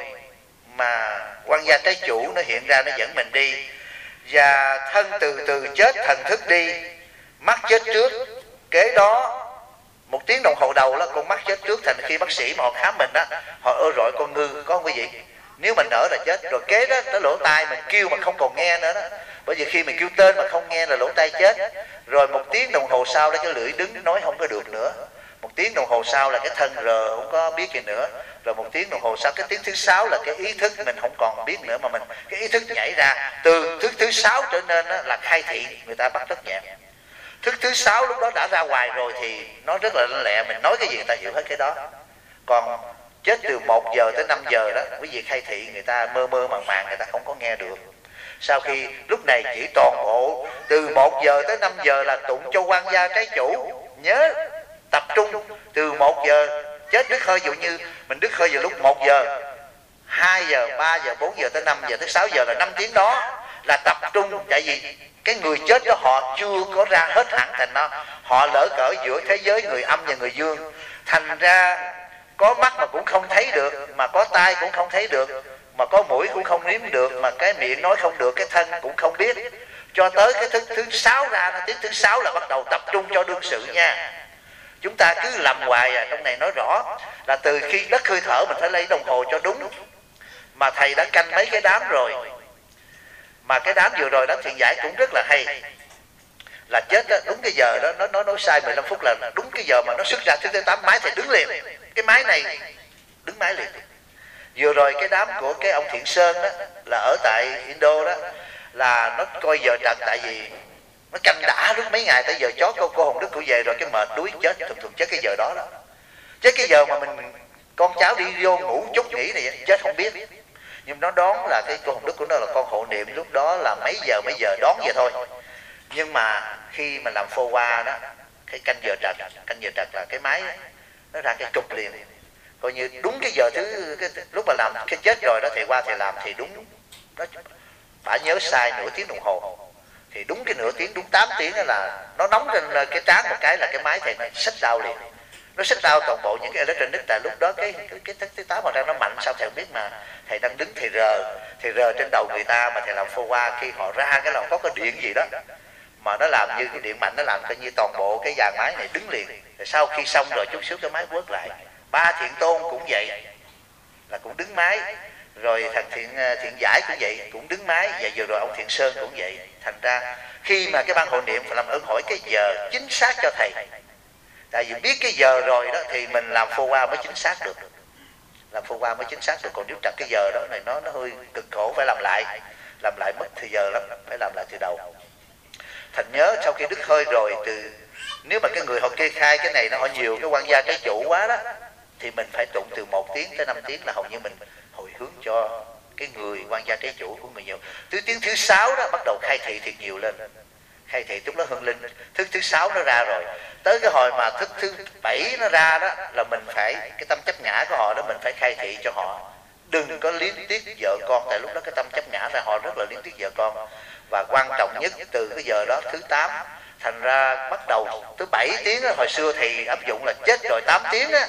mà quan gia trái chủ nó hiện ra, nó dẫn mình đi, và thân từ từ chết, thần thức đi, mắt chết trước. Kế đó một tiếng đồng hồ đầu đó con mắt chết trước. Thành khi bác sĩ mà họ khám mình đó, họ ơ rọi con ngư có không quý vị, nếu mình nở là chết rồi. Kế đó tới lỗ tai mình kêu mà không còn nghe nữa đó, bởi vì khi mình kêu tên mà không nghe là lỗ tai chết. Rồi một tiếng đồng hồ sau đó cái lưỡi đứng nói không có được nữa. Một tiếng đồng hồ sau là cái thân rờ không có biết gì nữa. Rồi một tiếng đồng hồ sau cái tiếng thứ sáu là cái ý thức mình không còn biết nữa, mà mình cái ý thức nhảy ra. Từ thức thứ sáu trở nên đó là khai thị, người ta bắt rất nhẹ. Thức thứ sáu lúc đó đã ra ngoài rồi thì nó rất là lanh lẹ, mình nói cái gì người ta hiểu hết cái đó. Còn chết từ một giờ tới năm giờ đó, quý vị khai thị người ta mơ mơ màng màng, người ta không có nghe được. Sau khi lúc này chỉ toàn bộ từ một giờ tới năm giờ là tụng cho quan gia trái chủ. Nhớ tập trung từ một giờ chết đứt hơi, dụ như mình đứt hơi vào lúc một giờ, hai giờ, ba giờ, bốn giờ tới năm giờ tới sáu giờ là năm tiếng đó là tập trung. Tại vì cái người chết đó họ chưa có ra hết hẳn, thành nó họ lỡ cỡ giữa thế giới người âm và người dương. Thành ra có mắt mà cũng không thấy được, mà có tai cũng không thấy được, mà có mũi cũng không nếm được, mà cái miệng nói không được, cái thân cũng không biết, cho tới cái thức thứ sáu ra. Tiếng thứ sáu là bắt đầu tập trung cho đương sự nha. Chúng ta cứ làm hoài à. Trong này nói rõ là từ khi đất hơi thở mình phải lấy đồng hồ cho đúng. Mà thầy đã canh mấy cái đám rồi, mà cái đám vừa rồi đám Thiện Giải cũng rất là hay, là chết đó, đúng cái giờ đó, nó nó nói sai mười lăm phút là đúng cái giờ mà nó xuất ra thứ thứ tám, máy thầy đứng liền, cái máy này đứng máy liền. Vừa rồi cái đám của cái ông Thiện Sơn đó là ở tại Indo đó, là nó coi giờ trần, tại vì nó canh đã lúc mấy ngày tới giờ chó cô, cô Hồng Đức cũng về rồi, cái mệt đuối chết, thường thường chết cái giờ đó đó. Chết cái giờ mà mình con cháu đi vô ngủ chút nghỉ này chết không biết. Nhưng nó đoán là cái cô Hồng Đức của nó là con hộ niệm, lúc đó là mấy giờ mấy giờ đoán vậy thôi. Nhưng mà khi mà làm phô qua đó, cái canh giờ trật, canh giờ trật là cái máy nó ra cái trục liền, coi như đúng cái giờ thứ cái, lúc mà làm cái chết rồi đó, thầy qua thầy làm thì đúng nó, bà nhớ sai nửa tiếng đồng hồ thì đúng cái nửa tiếng, đúng tám tiếng đó là nó nóng lên cái trán một cái là cái máy thầy nó xích đau liền, nó xích đau toàn bộ những cái electronic. Tại lúc đó cái cái cái thức thứ tám mà ra nó mạnh sao thầy không biết, mà thầy đang đứng thầy rờ thầy rờ trên đầu người ta mà thầy làm phô qua, khi họ ra cái là có cái điện gì đó mà nó làm như cái điện mạnh, nó làm coi như toàn bộ cái dàn máy này đứng liền. Rồi sau khi xong rồi chút xíu cái máy quất lại. Ba Thiện Tôn cũng vậy, là cũng đứng máy. Rồi thằng Thiện Thiện Giải cũng vậy, cũng đứng máy. Và vừa rồi ông Thiện Sơn cũng vậy. Thành ra khi mà cái ban hội niệm phải làm ơn hỏi cái giờ chính xác cho thầy, tại vì biết cái giờ rồi đó thì mình làm phô qua mới chính xác được, làm phô qua mới chính xác được. Còn nếu trật cái giờ đó này nó nó hơi cực khổ, phải làm lại, làm lại mất thời giờ lắm, phải làm lại từ đầu. Thành nhớ sau khi đứt hơi rồi, từ nếu mà cái người họ kê khai cái này nó họ nhiều cái quan gia trái chủ quá đó, thì mình phải tụng từ một tiếng tới năm tiếng là hầu như mình hồi hướng cho cái người quan gia trái chủ của người nhiều. Từ tiếng thứ sáu đó bắt đầu khai thị thiệt nhiều lên, khai thị lúc đó hương linh thức thứ sáu nó ra rồi, tới cái hồi mà thức thứ bảy nó ra đó là mình phải cái tâm chấp ngã của họ đó mình phải khai thị cho họ, đừng có liếng tiếc vợ con. Tại lúc đó cái tâm chấp ngã ra họ rất là liếng tiếc vợ con. Và quan trọng nhất từ cái giờ đó thứ tám, thành ra bắt đầu tới bảy tiếng đó, hồi xưa thì áp dụng là chết rồi tám tiếng á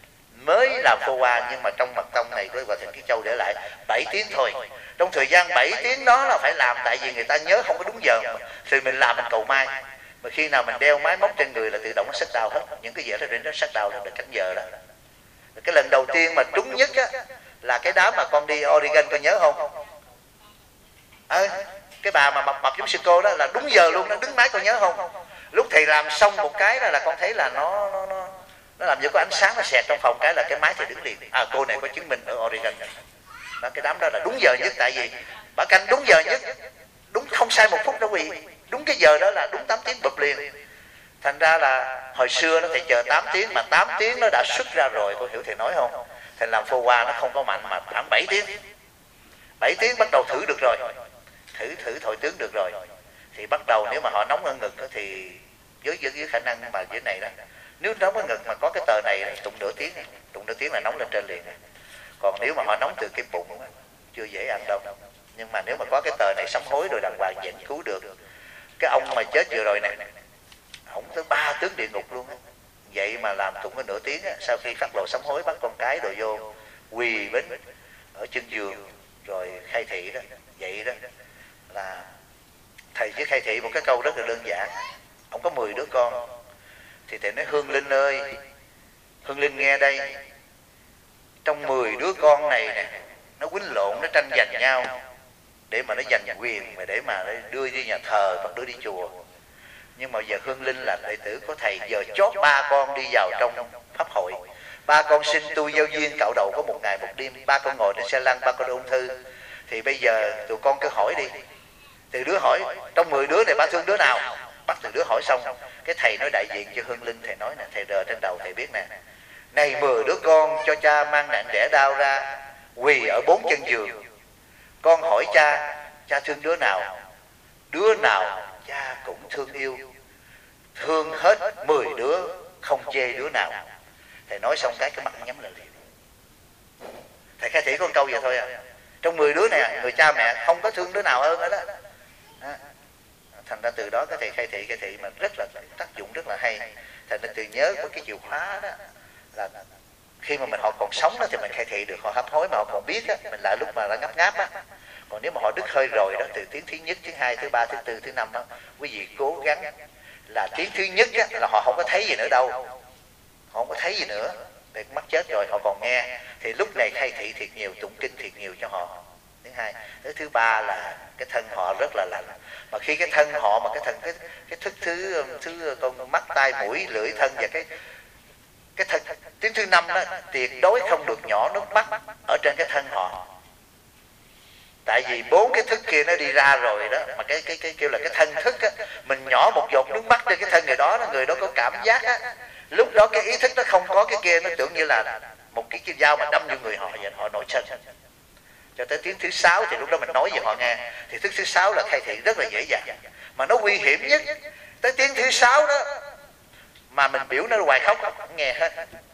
mới làm phô qua, nhưng mà trong mật tông này với Hòa Thượng Ký Châu để lại bảy tiếng thôi. Trong thời gian bảy tiếng đó là phải làm, tại vì người ta nhớ không có đúng giờ thì mình làm mình cầu may. Mà khi nào mình đeo máy móc trên người là tự động nó sách đau hết, những cái gì đó nó sách đau hết, được cánh giờ đó. Cái lần đầu tiên mà trúng nhất á là cái đám mà con đi Oregon, con nhớ không? À, cái bà mà mập mập giống sư cô đó là đúng giờ luôn, nó đứng máy, con nhớ không? Lúc thầy làm xong một cái là, là con thấy là nó nó nó nó làm như có ánh sáng nó xẹt trong phòng cái là cái máy thầy đứng liền. À, cô này có chứng minh ở Oregon đó. Cái đám đó là đúng giờ nhất, tại vì bà canh đúng giờ nhất, đúng không sai một phút đâu quý vị, đúng cái giờ đó là đúng tám tiếng bụp liền. Thành ra là hồi xưa nó thầy chờ tám tiếng, mà tám tiếng nó đã xuất ra rồi, cô hiểu thầy nói không? Thầy làm phô qua nó không có mạnh, mà khoảng bảy tiếng, bảy tiếng bắt đầu thử được rồi, thử thử thổi tướng được rồi thì bắt đầu, nếu mà họ nóng ở ngực thì với với, với khả năng mà dưới này đó, nếu nóng ở ngực mà có cái tờ này tụng nửa tiếng đụng nửa tiếng là nóng lên trên liền. Còn nếu mà họ nóng từ cái bụng chưa dễ ăn đâu. Nhưng mà nếu mà có cái tờ này sám hối rồi đàng hoàng vẫn cứu được. Cái ông mà chết vừa rồi này, ổng tới ba tướng địa ngục luôn á. Vậy mà làm cũng có nửa tiếng á, sau khi phát lộ sám hối bắt con cái đồ vô quỳ bính ở chân giường rồi khai thị đó. Vậy đó là thầy chỉ khai thị một cái câu rất là đơn giản. Ông có mười đứa con thì thầy nói Hương Linh ơi, Hương Linh nghe đây, trong mười đứa con này nè, nó quýnh lộn, nó tranh giành nhau để mà nó giành quyền, mà để mà nó đưa đi nhà thờ hoặc đưa đi chùa. Nhưng mà giờ Hương Linh là đệ tử của thầy, giờ chót ba con đi vào trong pháp hội, ba con sinh tu giao duyên cạo đầu có một ngày một đêm, ba con ngồi trên xe lăn, ba con ung thư. Thì bây giờ tụi con cứ hỏi đi, từ đứa hỏi trong mười đứa này ba thương đứa nào, bắt từ đứa hỏi xong cái thầy nói đại diện cho Hương Linh, thầy nói nè, thầy rờ trên đầu thầy biết nè, này mười đứa con cho cha mang nặng đẻ đau ra quỳ ở bốn chân giường, con hỏi cha, cha thương đứa nào, đứa nào cha cũng thương yêu, thương hết mười đứa, không chê đứa nào. Thầy nói xong cái cái mặt nhắm lại liền. Thầy khai thị có một câu vậy thôi à. Trong mười đứa này người cha mẹ không có thương đứa nào hơn nữa đó. À, thành ra từ đó cái thầy khai thị khai thị mà rất là tác dụng rất là hay. Thành ra từ nhớ có cái chìa khóa đó là khi mà mình họ còn sống đó thì mình khai thị được, họ hấp hối mà họ còn biết á, mình lại lúc mà đã ngáp ngáp á. Còn nếu mà họ đứt hơi rồi đó, từ tiếng thứ nhất, thứ hai, thứ ba, thứ tư, thứ năm đó, quý vị cố gắng là tiếng thứ nhất á, là họ không có thấy gì nữa đâu, họ không có thấy gì nữa, để mắt chết rồi họ còn nghe, thì lúc này khai thị thiệt nhiều, tụng kinh thiệt nhiều cho họ. Thứ hai, thứ thứ ba là cái thân họ rất là lạnh, mà khi cái thân họ mà cái thân cái cái thức thứ thứ con mắt tai mũi lưỡi thân và cái cái thân tiếng thứ năm đó tuyệt đối không được nhỏ nước mắt ở trên cái thân họ. Tại vì bốn cái thức kia nó đi ra rồi đó, mà cái cái cái kêu là cái thân thức á, mình nhỏ một giọt nước mắt trên cái thân người đó, người đó có cảm giác á, lúc đó cái ý thức nó không có cái kia, nó tưởng như là một cái cái dao mà đâm vô người họ vậy, họ nổi sân. Cho tới tiếng thứ sáu thì lúc đó mình nói về họ nghe, thì thức thứ sáu là khai thị rất là dễ dàng, mà nó nguy hiểm nhất tới tiếng thứ sáu đó mà mình biểu nó hoài khóc không nghe hết.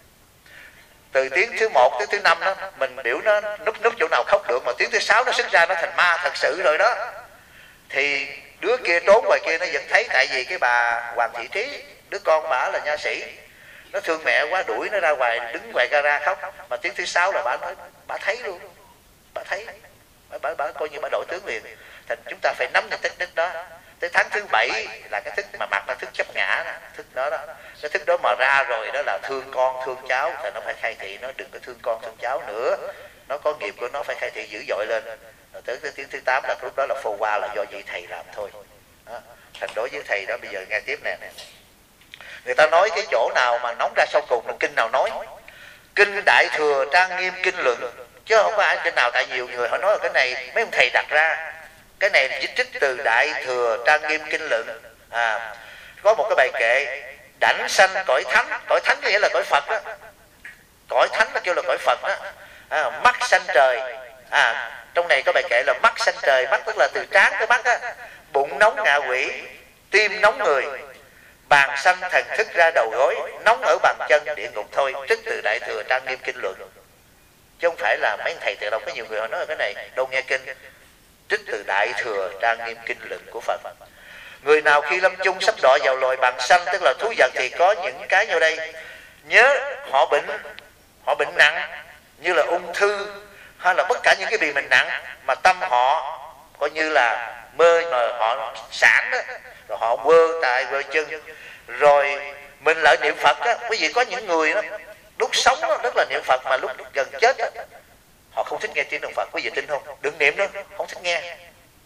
Từ tiếng thứ một tới thứ năm đó mình biểu nó núp núp chỗ nào khóc được, mà tiếng thứ sáu nó xuất ra nó thành ma thật sự rồi đó. Thì đứa kia trốn ngoài kia nó vẫn thấy, tại vì cái bà Hoàng Thị Trí, đứa con bà là nha sĩ, nó thương mẹ quá đuổi nó ra ngoài, đứng ngoài gara khóc. Mà tiếng thứ sáu là bà nói bà thấy luôn, bà thấy, bà, bà, bà coi như bà đội tướng liền. Thành chúng ta phải nắm được tích đức đó. Tới tháng thứ bảy là cái thức mà mặt nó thức chấp ngã đó, thức đó đó, cái thức đó mà ra rồi đó là thương con thương cháu, thì nó phải khai thị nó đừng có thương con thương cháu nữa, nó có nghiệp của nó phải khai thị dữ dội lên. Rồi tới cái tiếng thứ tám là lúc đó là phô qua, là do vị thầy làm thôi đó. Thành đối với thầy đó bây giờ nghe tiếp nè, người ta nói cái chỗ nào mà nóng ra sau cùng là kinh nào nói, kinh Đại Thừa Trang Nghiêm Kinh Luận, chứ không có ai kinh nào. Tại nhiều người họ nói là cái này mấy ông thầy đặt ra, cái này chỉ trích từ Đại Thừa Trang Nghiêm Kinh Luận. À, có một cái bài kệ đảnh sanh cõi thánh, cõi thánh có nghĩa là cõi Phật đó, cõi thánh là kêu là cõi Phật đó. À, mắt sanh trời, à, trong này có bài kệ là mắt sanh trời, mắt tức là từ trán tới mắt á, bụng nóng ngạ quỷ, tim nóng người, bàn sanh thần thức ra đầu gối, nóng ở bàn chân địa ngục thôi, trích từ Đại Thừa Trang Nghiêm Kinh Luận, chứ không phải là mấy thầy tự động. Có nhiều người họ nói là cái này đâu nghe kinh, trích từ Đại Thừa Trang Nghiêm Kinh Luận của Phật. Người nào khi lâm chung sắp đọa vào loài bàn sanh, tức là thú vật, thì có những cái như đây. Nhớ họ bệnh, họ bệnh nặng như là ung thư hay là tất cả những cái bị bệnh nặng, mà tâm họ coi như là mơ, mà họ sản đó, rồi họ quơ tay quơ chân, rồi mình lại niệm Phật á. Quý vị có những người đó lúc sống đó, rất là niệm Phật, mà lúc gần chết đó, họ không thích nghe tiếng niệm Phật. Quý vị tin không? Đừng niệm nữa, không thích nghe.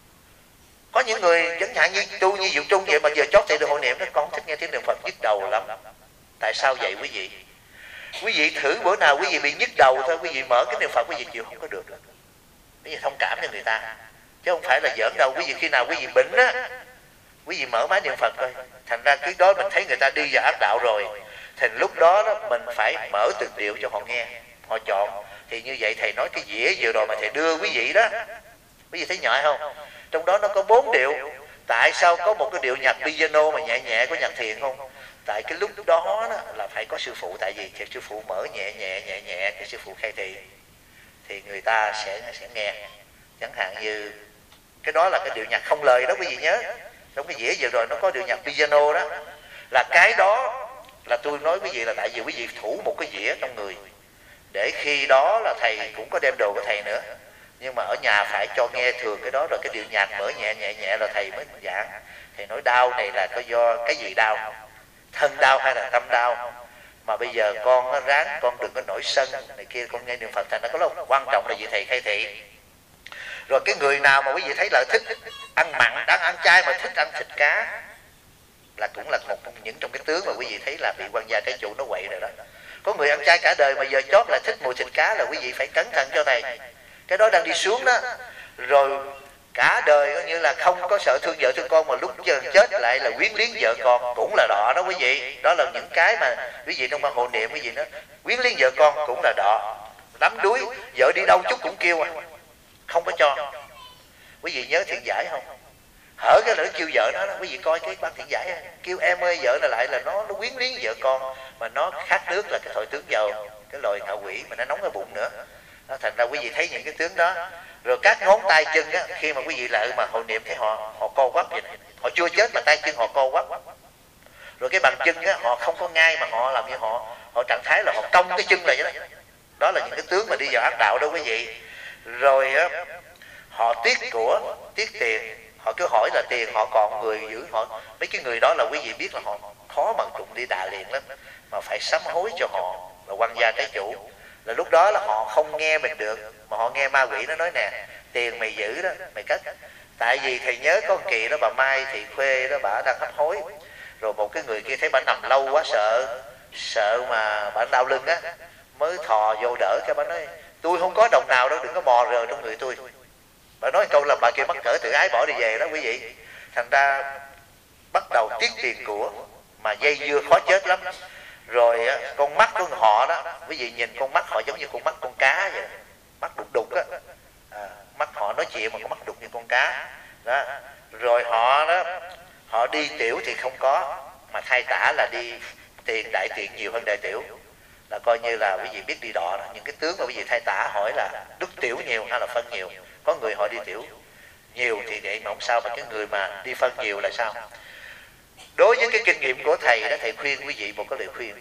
Có những người chẳng hạn như tu như Diệu Trung vậy, mà giờ chót chạy được hội niệm đó, con không thích nghe tiếng niệm Phật, nhức đầu lắm. Tại sao vậy quý vị? Quý vị thử bữa nào quý vị bị nhức đầu thôi, quý vị mở cái niệm Phật quý vị chịu không có được. Quý vị thông cảm cho người ta, chứ không phải là giỡn đâu. Quý vị khi nào quý vị bệnh á, quý vị mở máy niệm Phật thôi. Thành ra cái đó mình thấy người ta đi vào ác đạo rồi, thì lúc đó, đó mình phải mở từng điệu cho họ nghe, họ chọn. Thì như vậy thầy nói cái dĩa vừa rồi mà thầy đưa quý vị đó, quý vị thấy nhỏ không? Trong đó nó có bốn điệu. Tại sao có một cái điệu nhạc piano mà nhẹ nhẹ của nhạc thiền không? Tại cái lúc đó, đó là phải có sư phụ, tại vì sư phụ mở nhẹ nhẹ nhẹ nhẹ cái sư phụ khai thị thì người ta sẽ sẽ nghe. Chẳng hạn như cái đó là cái điệu nhạc không lời đó quý vị nhớ, trong cái dĩa vừa rồi nó có điệu nhạc piano đó, là cái đó là tôi nói quý vị là tại vì quý vị thủ một cái dĩa trong người, để khi đó là thầy cũng có đem đồ của thầy nữa, nhưng mà ở nhà phải cho nghe thường cái đó, rồi cái điệu nhạc mở nhẹ nhẹ nhẹ là thầy mới giảng. Thầy nói đau này là có do cái gì đau, thân đau hay là tâm đau, mà bây giờ con nó ráng con đừng có nổi sân này kia, con nghe niệm Phật. Thành nó có lúc quan trọng là gì thầy khai thị. Rồi cái người nào mà quý vị thấy là thích ăn mặn, đang ăn chay mà thích ăn thịt cá, là cũng là một trong những trong cái tướng mà quý vị thấy là bị quan gia trái chủ nó quậy rồi đó. Có người ăn chay cả đời mà giờ chót lại thích mùi thịt cá, là quý vị phải cẩn thận cho thầy, cái đó đang đi xuống đó. Rồi cả đời coi như là không có sợ thương vợ thương con, mà lúc giờ chết lại là quyến liếng vợ con, cũng là đọ đó quý vị. Đó là những cái mà quý vị trong ban hộ niệm quý vị đó, quyến liếng vợ con cũng là đọ. Đắm đuối, vợ đi đâu chút cũng kêu à, không có cho. Quý vị nhớ Thiện Giải không? Hở cái là nó kêu vợ nó, quý vị coi cái ban Thiện Giải, kêu em ơi vợ là lại là nó nó quyến liếng vợ con, mà nó khát nước là cái thổi tướng dầu, cái loài ngạo quỷ mà nó nóng cái bụng nữa. Đó, thành ra quý vị thấy những cái tướng đó. Rồi các ngón tay chân á, khi mà quý vị lại mà hộ niệm thấy họ họ co quắp vậy này, họ chưa chết mà tay chân họ co quắp. Rồi cái bàn chân á, họ không có ngay mà họ làm như họ họ trạng thái là họ cong cái chân lại vậy đó. Đó là những cái tướng mà đi vào ác đạo đó quý vị. Rồi á, họ tiếc của, tiếc tiền, họ cứ hỏi là tiền họ còn người giữ họ. Mấy cái người đó là quý vị biết là họ khó mà trụng đi đà liền lắm, mà phải sám hối cho họ là quan gia trái chủ. Là lúc đó là họ không nghe mình được, mà họ nghe ma quỷ nó nói nè, tiền mày giữ đó mày cất. Tại vì thầy nhớ có một kỳ đó, bà Mai Thị Khuê đó, bà đang hấp hối, rồi một cái người kia thấy bà nằm lâu quá sợ sợ mà bà đau lưng á, mới thò vô đỡ. Cái bà nói tôi không có đồng nào đâu, đừng có mò rờ trong người tôi. Bà nói câu là bà kia mắc cỡ tự ái bỏ đi về đó quý vị. Thành ra bắt đầu tiếc tiền của, mà dây dưa khó chết lắm. Rồi con mắt của họ đó, quý vị nhìn con mắt họ giống như con mắt con cá vậy, mắt đục đục á, à, mắt họ nói chuyện mà con mắt đục như con cá đó. Rồi họ đó, họ đi tiểu thì không có, mà thay tả là đi tiền, đại tiện nhiều hơn đại tiểu, là coi như là quý vị biết đi đọ đó. Những cái tướng mà quý vị thay tả hỏi là đứt tiểu nhiều hay là phân nhiều. Có người họ đi tiểu nhiều thì vậy mà không sao, mà cái người mà đi phân nhiều là sao? Đối với cái kinh nghiệm của thầy đó, thầy khuyên quý vị một cái lời khuyên.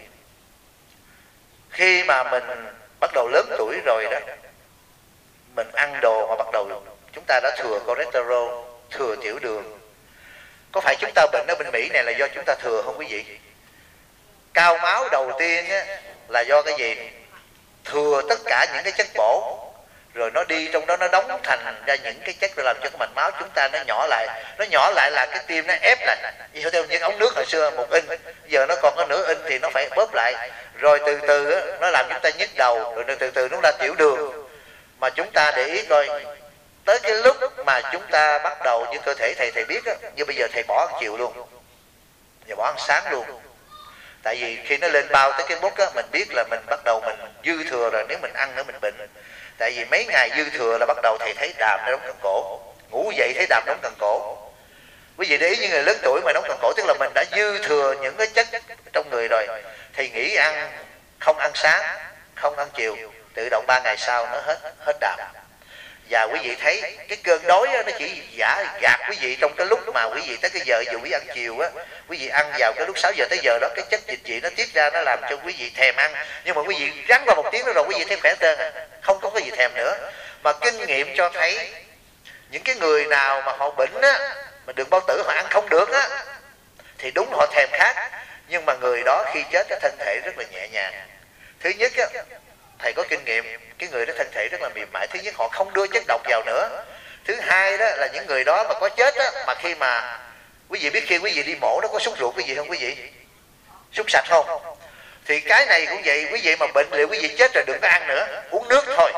Khi mà mình bắt đầu lớn tuổi rồi đó, mình ăn đồ mà bắt đầu chúng ta đã thừa cholesterol, thừa tiểu đường. Có phải chúng ta bệnh ở bên Mỹ này là do chúng ta thừa không quý vị? Cao máu đầu tiên á, là do cái gì? Thừa tất cả những cái chất bổ, rồi nó đi trong đó nó đóng thành ra những cái chất để làm cho cái mạch máu chúng ta nó nhỏ lại. Nó nhỏ lại là cái tim nó ép lại. Như theo những ống nước hồi xưa một inch, giờ nó còn có nửa inch thì nó phải bóp lại. Rồi từ từ á, nó làm chúng ta nhức đầu, rồi từ từ nó ra tiểu đường. Mà chúng ta để ý coi, tới cái lúc mà chúng ta bắt đầu như cơ thể thầy thầy biết á, như bây giờ thầy bỏ ăn chiều luôn, và bỏ ăn sáng luôn. Tại vì khi nó lên bao tới cái bút á, mình biết là mình bắt đầu mình dư thừa rồi, nếu mình ăn nữa mình bệnh. Tại vì mấy ngày dư thừa là bắt đầu thầy thấy đàm nó đóng cần cổ, ngủ dậy thấy đàm đóng cần cổ. Quý vị để ý những người lớn tuổi mà đóng cần cổ, tức là mình đã dư thừa những cái chất trong người rồi. Thầy nghĩ ăn không ăn sáng, không ăn chiều, tự động ba ngày sau nó hết hết đàm. Và quý vị thấy cái cơn đói đó, nó chỉ giả gạt quý vị trong cái lúc mà quý vị tới cái giờ dù quý vị ăn chiều á, quý vị ăn vào cái lúc sáu giờ tới giờ đó, cái chất dịch vị nó tiết ra, nó làm cho quý vị thèm ăn. Nhưng mà quý vị rắn vào một tiếng đó rồi quý vị thấy khỏe trơn à, không có cái gì thèm nữa. Mà kinh nghiệm cho thấy những cái người nào mà họ bệnh á, mà đường bao tử họ ăn không được á, thì đúng họ thèm khát, nhưng mà người đó khi chết cái thân thể rất là nhẹ nhàng. Thứ nhất á, thầy có kinh nghiệm, cái người đó thân thể rất là mềm mại. Thứ nhất họ không đưa chất độc vào nữa. Thứ hai đó là những người đó mà có chết á, mà khi mà quý vị biết khi quý vị đi mổ nó có súc ruột cái gì không quý vị? Súc sạch không? Thì cái này cũng vậy, quý vị mà bệnh liệu quý vị chết rồi đừng có ăn nữa, uống nước thôi.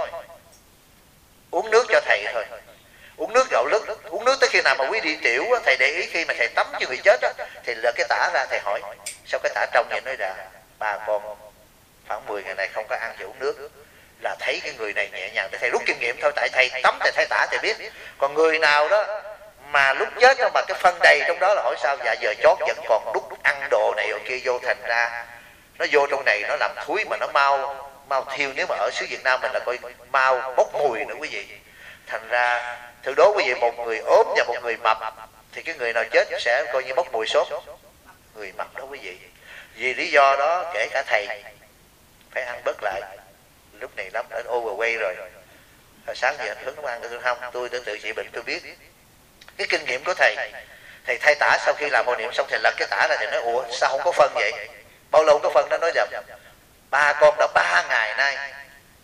Uống nước cho thầy thôi. Uống nước gạo lứt, uống nước tới khi nào mà quý đi tiểu á, thầy để ý khi mà thầy tắm cho người chết á, thì là cái tả ra thầy hỏi, sao cái tả trong vậy? Nói ra bà con khoảng mười ngày này không có ăn thì uống nước, là thấy cái người này nhẹ nhàng. Để thầy rút kinh nghiệm thôi, tại thầy tắm thầy thấy tả thầy biết. Còn người nào đó mà lúc chết đó mà cái phân đầy trong đó là hỏi sao? Dạ giờ chót vẫn còn đút ăn đồ này ở kia kia vô, thành ra nó vô trong này nó làm thúi mà nó mau mau thiêu. Nếu mà ở xứ Việt Nam mình là coi mau bốc mùi nữa quý vị. Thành ra thử đố quý vị, một người ốm và một người mập thì cái người nào chết sẽ coi như bốc mùi sốt? Người mập đó quý vị. Vì lý do đó kể cả thầy phải ăn bớt lại. Lúc này lắm đã overweight rồi. Hồi sáng giờ anh hướng nó ăn tôi không, tôi đã tự trị bệnh tôi biết. Cái kinh nghiệm của thầy, thầy thay tả sau khi làm hộ niệm xong thầy lật cái tả ra, thầy nói ủa sao không có phân vậy? Bao lâu không có phân? Nó nói rằng ba con đã ba ngày nay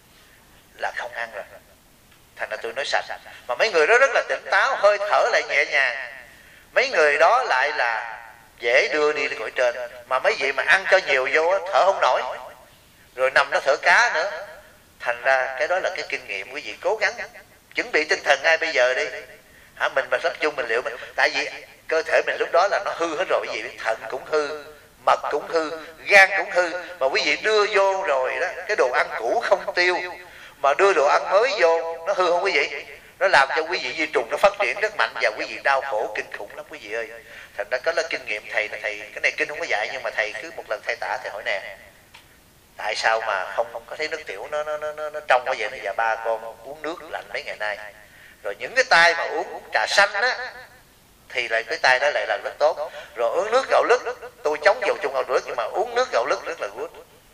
là không ăn rồi. Thành ra tôi nói sạch. Mà mấy người đó rất là tỉnh táo, hơi thở lại nhẹ nhàng. Mấy người đó lại là dễ đưa đi cõi trên. Mà mấy vị mà ăn cho nhiều vô thở không nổi, rồi nằm nó thở cá nữa. Thành ra cái đó là cái kinh nghiệm. Quý vị cố gắng chuẩn bị tinh thần ngay bây giờ đi. Hả, mình mà sắp chung mình liệu mình, tại vì cơ thể mình lúc đó là nó hư hết rồi quý vị. Thận cũng hư, mật cũng hư, gan cũng hư. Mà quý vị đưa vô rồi đó, cái đồ ăn cũ không tiêu mà đưa đồ ăn mới vô, nó hư không quý vị? Nó làm cho quý vị vi trùng nó phát triển rất mạnh và quý vị đau khổ kinh khủng lắm quý vị ơi. Thành ra có là kinh nghiệm thầy là thầy, cái này kinh không có dạy, nhưng mà thầy cứ một lần thầy tả thầy hỏi nè, tại sao mà không không có thấy nước tiểu nó nó nó nó, nó trong quá vậy? Nó dạ ba con uống nước lạnh mấy ngày nay. Rồi những cái tay mà uống trà xanh á thì lại cái tay đó lại là rất tốt. Rồi uống nước gạo lứt, tôi chống dầu chung gạo lứt, nhưng mà uống nước gạo lứt rất là good.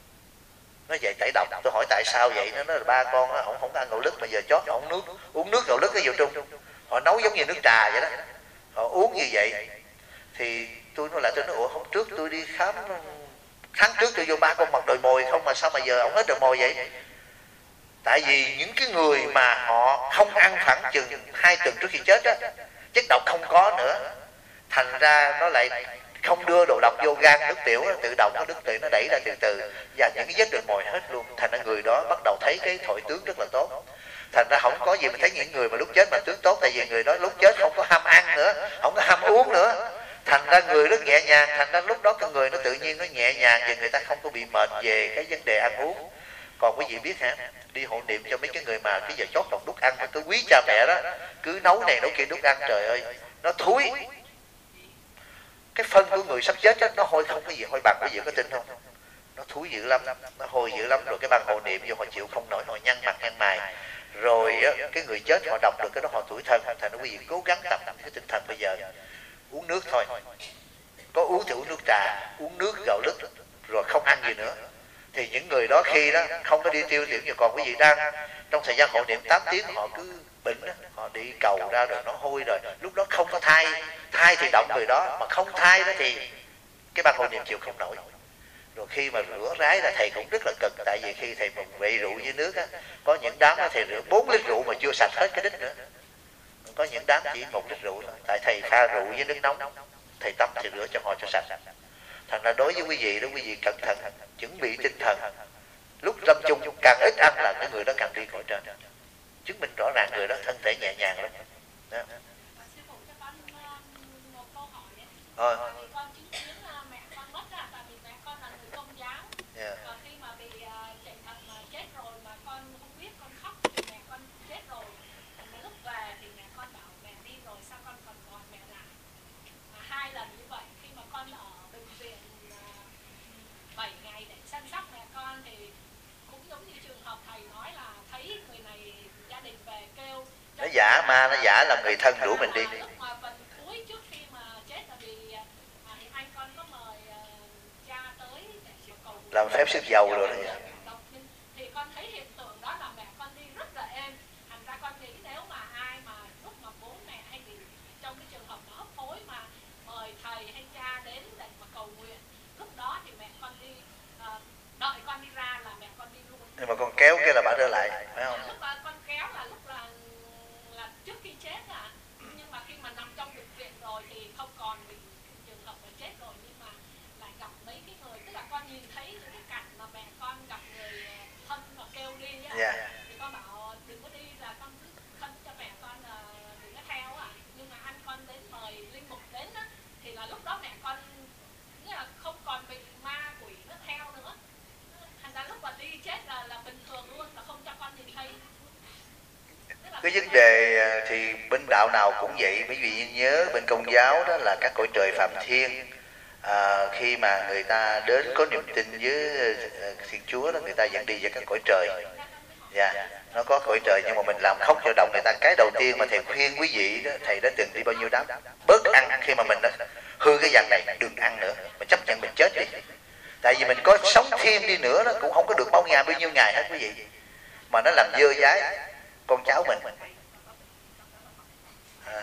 Nó vậy tẩy độc. Tôi hỏi tại sao vậy? Nó nói là ba con ổng không có ăn gạo lứt mà giờ chót ổng nước uống nước gạo lứt cái dầu chung. Họ nấu giống như nước trà vậy đó, họ uống như vậy. Thì tôi nói lại, tôi nói ủa hôm trước tôi đi khám, tháng trước tôi vô ba con mặt đồi mồi không mà sao mà giờ ổng hết đồi mồi vậy? Tại vì những cái người mà họ không ăn khoảng chừng hai tuần trước khi chết á, chất độc không có nữa, thành ra nó lại không đưa đồ độc vô gan, nước tiểu nó tự động nó nước tiểu nó đẩy ra từ từ và những cái vết đồi mồi hết luôn. Thành ra người đó bắt đầu thấy cái thổi tướng rất là tốt. Thành ra không có gì mà thấy những người mà lúc chết mà tướng tốt, tại vì người đó lúc chết không có ham ăn nữa, không có ham uống nữa, thành ra người rất nhẹ nhàng. Thành ra lúc đó con người nó tự nhiên nó nhẹ nhàng và người ta không có bị mệt về cái vấn đề ăn uống. Còn quý vị biết hả, đi hộ niệm cho mấy cái người mà cái giờ chót còn đút ăn mà cứ quý cha mẹ đó, cứ nấu này nấu kia đút ăn, trời ơi nó thúi. Cái phân của người sắp chết đó, nó hôi không có gì hôi bằng, quý vị có tin không? Nó thúi dữ lắm, nó hôi dữ lắm. Rồi cái ban hộ niệm vô họ chịu không nổi, họ nhăn mặt nhăn mày. Rồi á, cái người chết họ đọc được cái đó họ tủi thân. Thành ra quý vị cố gắng tập cái tinh thần bây giờ uống nước thôi. Có uống thì uống nước trà, uống nước gạo lứt, rồi không ăn gì nữa. Thì những người đó khi đó không có đi tiêu tiểu nhiều. Còn quý vị đang trong thời gian hộ niệm tám tiếng họ cứ bệnh đó, họ đi cầu ra rồi nó hôi rồi, lúc đó không có thai. Thai thì động người đó, mà không thai đó thì cái ban hộ niệm chịu không nổi. Rồi khi mà rửa rái ra thầy cũng rất là cực, tại vì khi thầy mình vậy rượu với nước á, có những đám đó thầy rửa bốn lít rượu mà chưa sạch hết cái đít nữa. Có những đám chỉ một lít rượu thôi, tại thầy pha rượu với nước nóng, thầy tắm thì rửa cho họ cho sạch. Thành ra đối với quý vị đó, quý vị cẩn thận, chuẩn bị tinh thần. Lúc lâm chung càng ít ăn là cái người đó càng đi cõi trên. Chứng minh rõ ràng người đó thân thể nhẹ nhàng lắm. Đó. Ờ. Yeah. Và khi mà bị uh, chạy thận mà chết rồi mà con không biết, con khóc thì mẹ con chết rồi. Mà lúc về thì mẹ con bảo mẹ đi rồi sao con còn gọi mẹ lại. Mà hai lần như vậy, khi mà con ở bệnh viện uh, bảy ngày để chăm sóc mẹ con thì cũng giống như trường hợp thầy nói là thấy người này gia đình về kêu. Nó giả ma, nó giả làm người thân rủ mình đi. Lúc mà phần cuối trước khi mà chết là vì uh, anh con có mời uh, cha tới để cầu làm phép sức dầu rồi đó. Thì con thấy hiện tượng đó là mẹ con đi rất là êm. Thành ra con nghĩ nếu mà ai mà lúc mà bố mẹ hay bị trong cái trường hợp nó hấp hối mà mời thầy hay cha đến để mà cầu nguyện, lúc đó thì mẹ con đi uh, đợi con đi ra là mẹ con đi luôn. Nhưng mà con kéo cái là bà trở lại, phải không? Lúc mà con kéo là lúc là là trước khi chết à. Nhưng mà khi mà nằm trong bệnh viện rồi thì không còn bị trường hợp mà chết rồi, nhưng mà lại gặp mấy cái người, tức là con nhìn thấy những cái cảnh mà mẹ con gặp người thân và kêu đi á. Yeah. Thì con bảo đừng có đi, là con cứ thân cho mẹ con là đừng có theo à. Nhưng mà anh con đến mời linh mục đến á, thì là lúc đó mẹ con nghĩa là không còn bị ma quỷ nó theo nữa. Thành ra lúc mà đi chết là là bình thường luôn, là không cho con nhìn thấy. Cái vấn đề thì bên đạo nào cũng vậy. Bởi vì nhớ bên Công giáo đó là các cõi trời phạm thiên, à, khi mà người ta đến có niềm tin với uh, Thiên Chúa đó, người ta dẫn đi về các cõi trời. Dạ, yeah, nó có cõi trời nhưng mà mình làm khóc cho động người ta. Cái đầu tiên mà thầy khuyên quý vị đó, thầy đã từng đi bao nhiêu đám, bớt ăn khi mà mình đã hư cái dạng này, đừng ăn nữa, mình chấp nhận mình chết đi. Tại vì mình có sống thêm đi nữa nó cũng không có được bao ngày bao nhiêu ngày hết quý vị, mà nó làm dơ dái con cháu mình. À.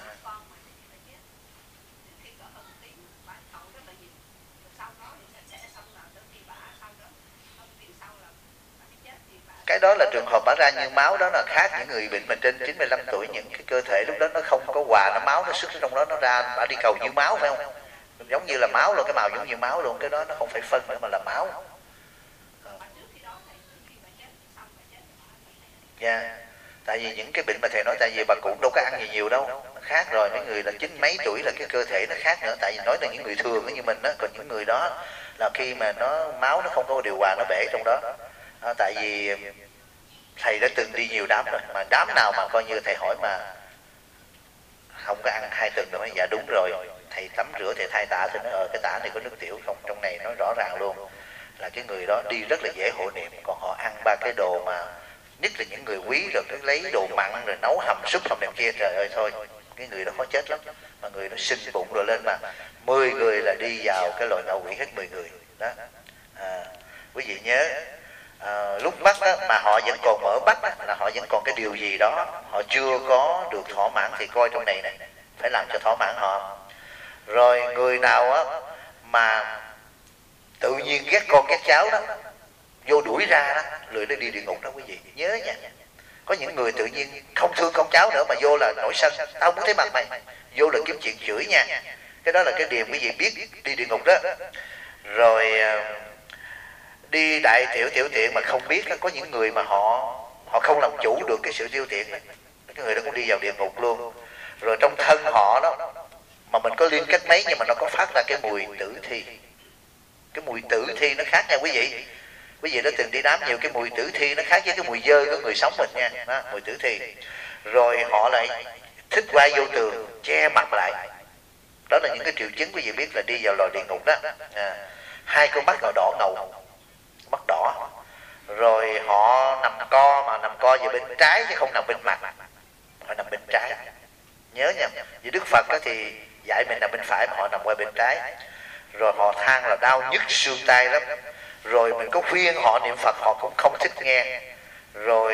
Cái đó là trường hợp bả ra như máu, đó là khác những người bệnh mà trên chín mươi lăm tuổi, những cái cơ thể lúc đó nó không có hòa, nó máu nó xuất trong đó, nó ra bả đi cầu như máu, phải không? Giống như là máu luôn, cái màu giống như máu luôn, cái đó nó không phải phân nữa mà là máu. Dạ, yeah. Tại vì những cái bệnh mà thầy nói, tại vì bà cụ đâu có ăn gì nhiều đâu, nó khác rồi. Mấy người là chín mấy tuổi là cái cơ thể nó khác nữa. Tại vì nói là những người thường như mình đó, còn những người đó là khi mà nó máu nó không có điều hòa, nó bể trong đó. À, tại vì thầy đã từng đi nhiều đám rồi, mà đám nào mà coi như thầy hỏi mà không có ăn hai tuần rồi, dạ đúng rồi, thầy tắm rửa thầy thay tả thì nói ờ cái tả này có nước tiểu không, trong này nó rõ ràng luôn là cái người đó đi rất là dễ hộ niệm. Còn họ ăn ba cái đồ mà nhất là những người quý rồi cứ lấy đồ mặn rồi nấu hầm súp hầm này kia, trời ơi thôi, cái người đó khó chết lắm. Mà người nó sinh bụng rồi lên mà mười người là đi vào cái loại ngạo quỷ hết mười người đó. À, quý vị nhớ à, lúc bắt đó, mà họ vẫn còn mở bắt đó, là họ vẫn còn cái điều gì đó họ chưa có được thỏa mãn, thì coi trong này này phải làm cho thỏa mãn họ. Rồi người nào á mà tự nhiên ghét con ghét cháu đó, vô đuổi ra đó, lười nó đi địa ngục đó quý vị nhớ nha. Có những người tự nhiên không thương con cháu nữa mà vô là nổi sân, tao muốn thấy mặt mày, vô là kiếm chuyện chửi nha. Cái đó là cái điều quý vị biết đi địa ngục đó. Rồi đi đại tiểu tiểu tiện mà không biết đó, có những người mà họ họ không làm chủ được cái sự tiêu tiện đó, cái người đó cũng đi vào địa ngục luôn. Rồi trong thân họ đó mà mình có liên kết mấy nhưng mà nó có phát ra cái mùi tử thi. Cái mùi tử thi nó khác nha quý vị. Quý vị đã từng đi đám nhiều, cái mùi tử thi nó khác với cái mùi dơ của người sống mình nha đó, mùi tử thi. Rồi họ lại thích quay vô tường che mặt lại. Đó là những cái triệu chứng quý vị biết là đi vào lò địa ngục đó. À, hai con mắt là đỏ ngầu, mắt đỏ. Rồi họ nằm co mà nằm co về bên trái chứ không nằm bên mặt, họ nằm bên trái. Nhớ nha, vì Đức Phật đó thì dạy mình nằm bên phải mà họ nằm qua bên trái. Rồi họ than là đau nhức xương tay lắm. Rồi mình có khuyên họ niệm Phật họ cũng không thích nghe. Rồi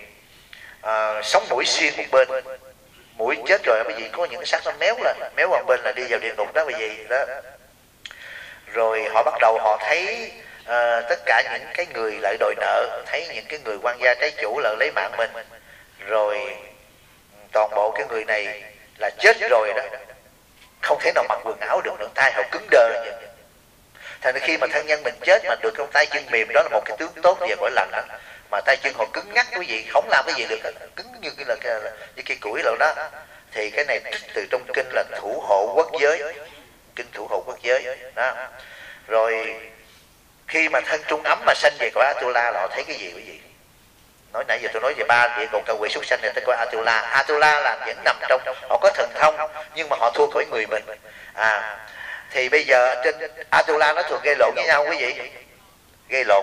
à, sống mũi xiên một bên, mũi chết rồi bởi vì có những cái xác nó méo lên, méo một bên là đi vào địa ngục đó bởi vì đó. Rồi họ bắt đầu họ thấy à, tất cả những cái người lại đòi nợ, thấy những cái người quan gia trái chủ là lấy mạng mình. Rồi toàn bộ cái người này là chết rồi đó, không thể nào mặc quần áo được nữa, tay họ cứng đơ vậy. Thành ra khi mà thân nhân mình chết mà được trong tay chân mềm, đó là một cái tướng tốt về cõi lành đó. Mà tay chân họ cứng ngắc quý vị, không làm cái gì được, cứng như cái là cái, như cây củi rồi đó. Thì cái này trích từ trong kinh là thủ hộ quốc giới, kinh thủ hộ quốc giới đó. Rồi khi mà thân trung ấm mà sanh về cõi Atula là họ thấy cái gì quý vị? Nói nãy giờ tôi nói về ba địa ngục cao quỷ súc sanh này tới cõi Atula. Atula là vẫn nằm trong, họ có thần thông nhưng mà họ thua cõi người mình. À, thì bây giờ trên Atula nó thường gây lộn với nhau quý vị, gây lộn.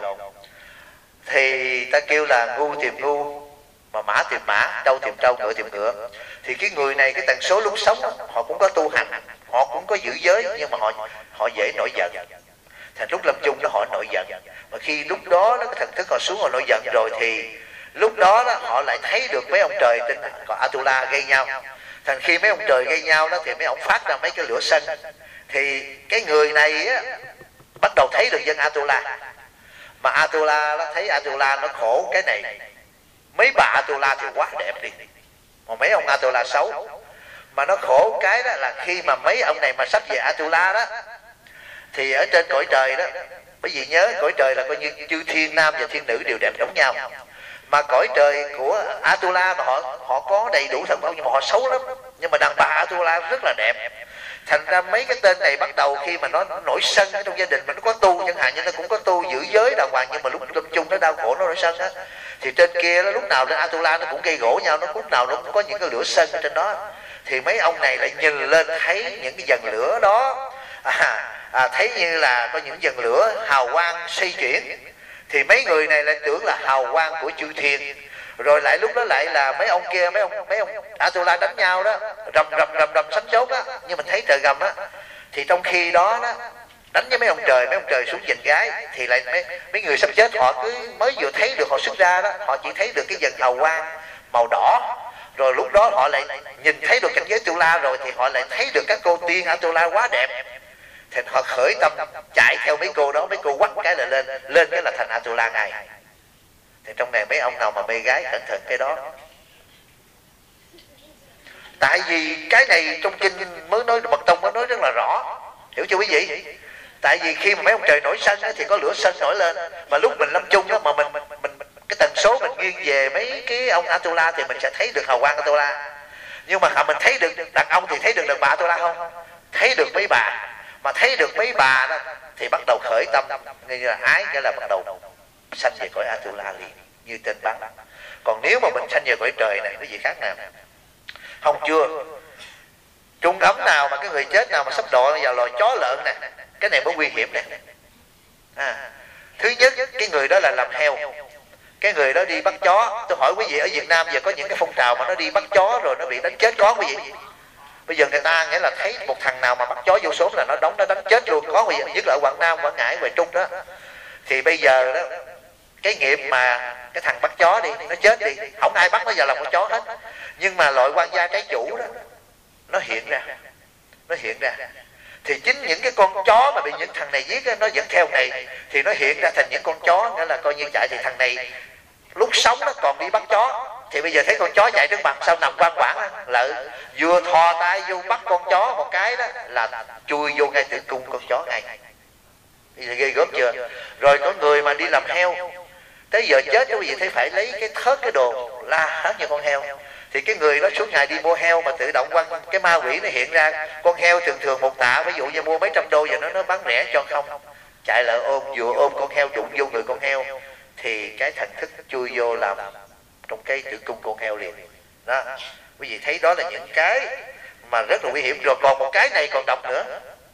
Thì ta kêu là ngu tìm ngu, mà mã tìm mã, trâu tìm trâu, ngựa tìm ngựa. Thì cái người này cái tần số lúc sống đó, họ cũng có tu hành, họ cũng có giữ giới, nhưng mà họ họ dễ nổi giận. Thành lúc lâm chung đó họ nổi giận. Mà khi lúc đó nó cái thần thức họ xuống họ nổi giận rồi thì lúc đó, đó họ lại thấy được mấy ông trời trên còn Atula gây nhau. Thành khi mấy ông trời gây nhau đó thì mấy ông phát ra mấy cái lửa sân. Thì cái người này á, bắt đầu thấy được dân Atula. Mà Atula đó, thấy Atula nó khổ cái này. Mấy bà Atula thì quá đẹp đi, mà mấy ông Atula xấu. Mà nó khổ cái đó là khi mà mấy ông này mà sắp về Atula đó, thì ở trên cõi trời đó, bởi vì nhớ cõi trời là coi như chư thiên nam và thiên nữ đều đẹp giống nhau. Mà cõi trời của Atula mà họ họ có đầy đủ thần thông nhưng mà họ xấu lắm. Nhưng mà đàn bà Atula rất là đẹp. Thành ra mấy cái tên này bắt đầu khi mà nó, nó nổi sân ở trong gia đình mà nó có tu chẳng hạn như nó cũng có tu giữ giới đàng hoàng, nhưng mà lúc lâm chung nó đau khổ nó nổi sân á, thì trên kia đó, lúc nào trên Atula nó cũng gây gỗ nhau, nó lúc nào nó cũng có những cái lửa sân ở trên đó. Thì mấy ông này lại nhìn lên thấy những cái dần lửa đó, à, à, thấy như là có những dần lửa hào quang xoay chuyển, thì mấy người này lại tưởng là hào quang của chư thiên. Rồi lại lúc đó lại là mấy ông kia, mấy ông mấy ông Atula đánh nhau đó, rầm rầm rầm rầm sấm chốt á, nhưng mình thấy trời gầm á. Thì trong khi đó đó đánh với mấy ông trời, mấy ông trời xuống giành gái, thì lại mấy, mấy người sắp chết họ cứ mới vừa thấy được, họ xuất ra đó, họ chỉ thấy được cái dần hào quang màu đỏ. Rồi lúc đó họ lại nhìn thấy được cảnh giới Atula rồi, thì họ lại thấy được các cô tiên Atula quá đẹp, thì họ khởi tâm chạy theo mấy cô đó, mấy cô quắt cái là lên lên cái là thành Atula ngay. Thì trong này mấy ông nào mà mê gái cẩn thận cái đó. Tại vì cái này trong kinh mới nói, Mật Tông mới nói rất là rõ, hiểu chưa quý vị? Tại vì khi mà mấy ông trời nổi sân á, thì có lửa sân nổi lên, mà lúc mình lâm chung đó, mà mình mình mình cái tần số mình nghiêng về mấy cái ông Atula thì mình sẽ thấy được hào quang Atula. Nhưng mà mình thấy được đàn ông thì thấy được đàn bà Atula không? Thấy được mấy bà. Mà thấy được mấy bà đó thì bắt đầu khởi tâm như là ái, nghĩa là bắt đầu sanh về cõi Atula liền, như tên bắn. Còn nếu mà mình sanh về cõi trời này cái gì khác nào? Không chưa. Trung ấm nào mà cái người chết nào mà sắp độ vào loài chó lợn nè, cái này mới nguy hiểm nè. À, thứ nhất cái người đó là làm heo, cái người đó đi bắt chó. Tôi hỏi quý vị, ở Việt Nam giờ có những cái phong trào mà nó đi bắt chó rồi nó bị đánh chết có quý vị? Bây giờ người ta nghĩa là thấy một thằng nào mà bắt chó vô số là nó đóng nó đánh chết luôn, có quý vị, nhất là ở Quảng Nam, Quảng Ngãi, Hoài Trung đó. Thì bây giờ đó cái nghiệp mà cái thằng bắt chó đi, nó chết đi, không ai bắt nó vào lòng con chó hết, nhưng mà loại quan gia trái chủ đó nó hiện ra, nó hiện ra thì chính những cái con chó mà bị những thằng này giết đó, nó dẫn theo này thì nó hiện ra thành những con chó, nghĩa là coi như chạy. Thì thằng này lúc sống nó còn đi bắt chó, thì bây giờ thấy con chó chạy trước mặt sao nằm quan quảng lợi, vừa thò tay vô bắt con chó một cái đó là chui vô ngay tử cung con chó ngay. Bây giờ ghê gớm chưa? Rồi có người mà đi làm heo, tới giờ chết quý vị thấy phải lấy cái thớt cái đồ la hết như con heo, thì cái người đó suốt ngày đi mua heo mà tự động quăng cái ma quỷ nó hiện ra. Con heo thường thường một tạ ví dụ như mua mấy trăm đô, giờ nó nó bán rẻ cho không, chạy lại ôm, vừa ôm con heo đụng vô người con heo thì cái thần thức chui vô làm trong cái tử cung con heo liền đó. Quý vị thấy đó là những cái mà rất là nguy hiểm. Rồi còn một cái này còn độc nữa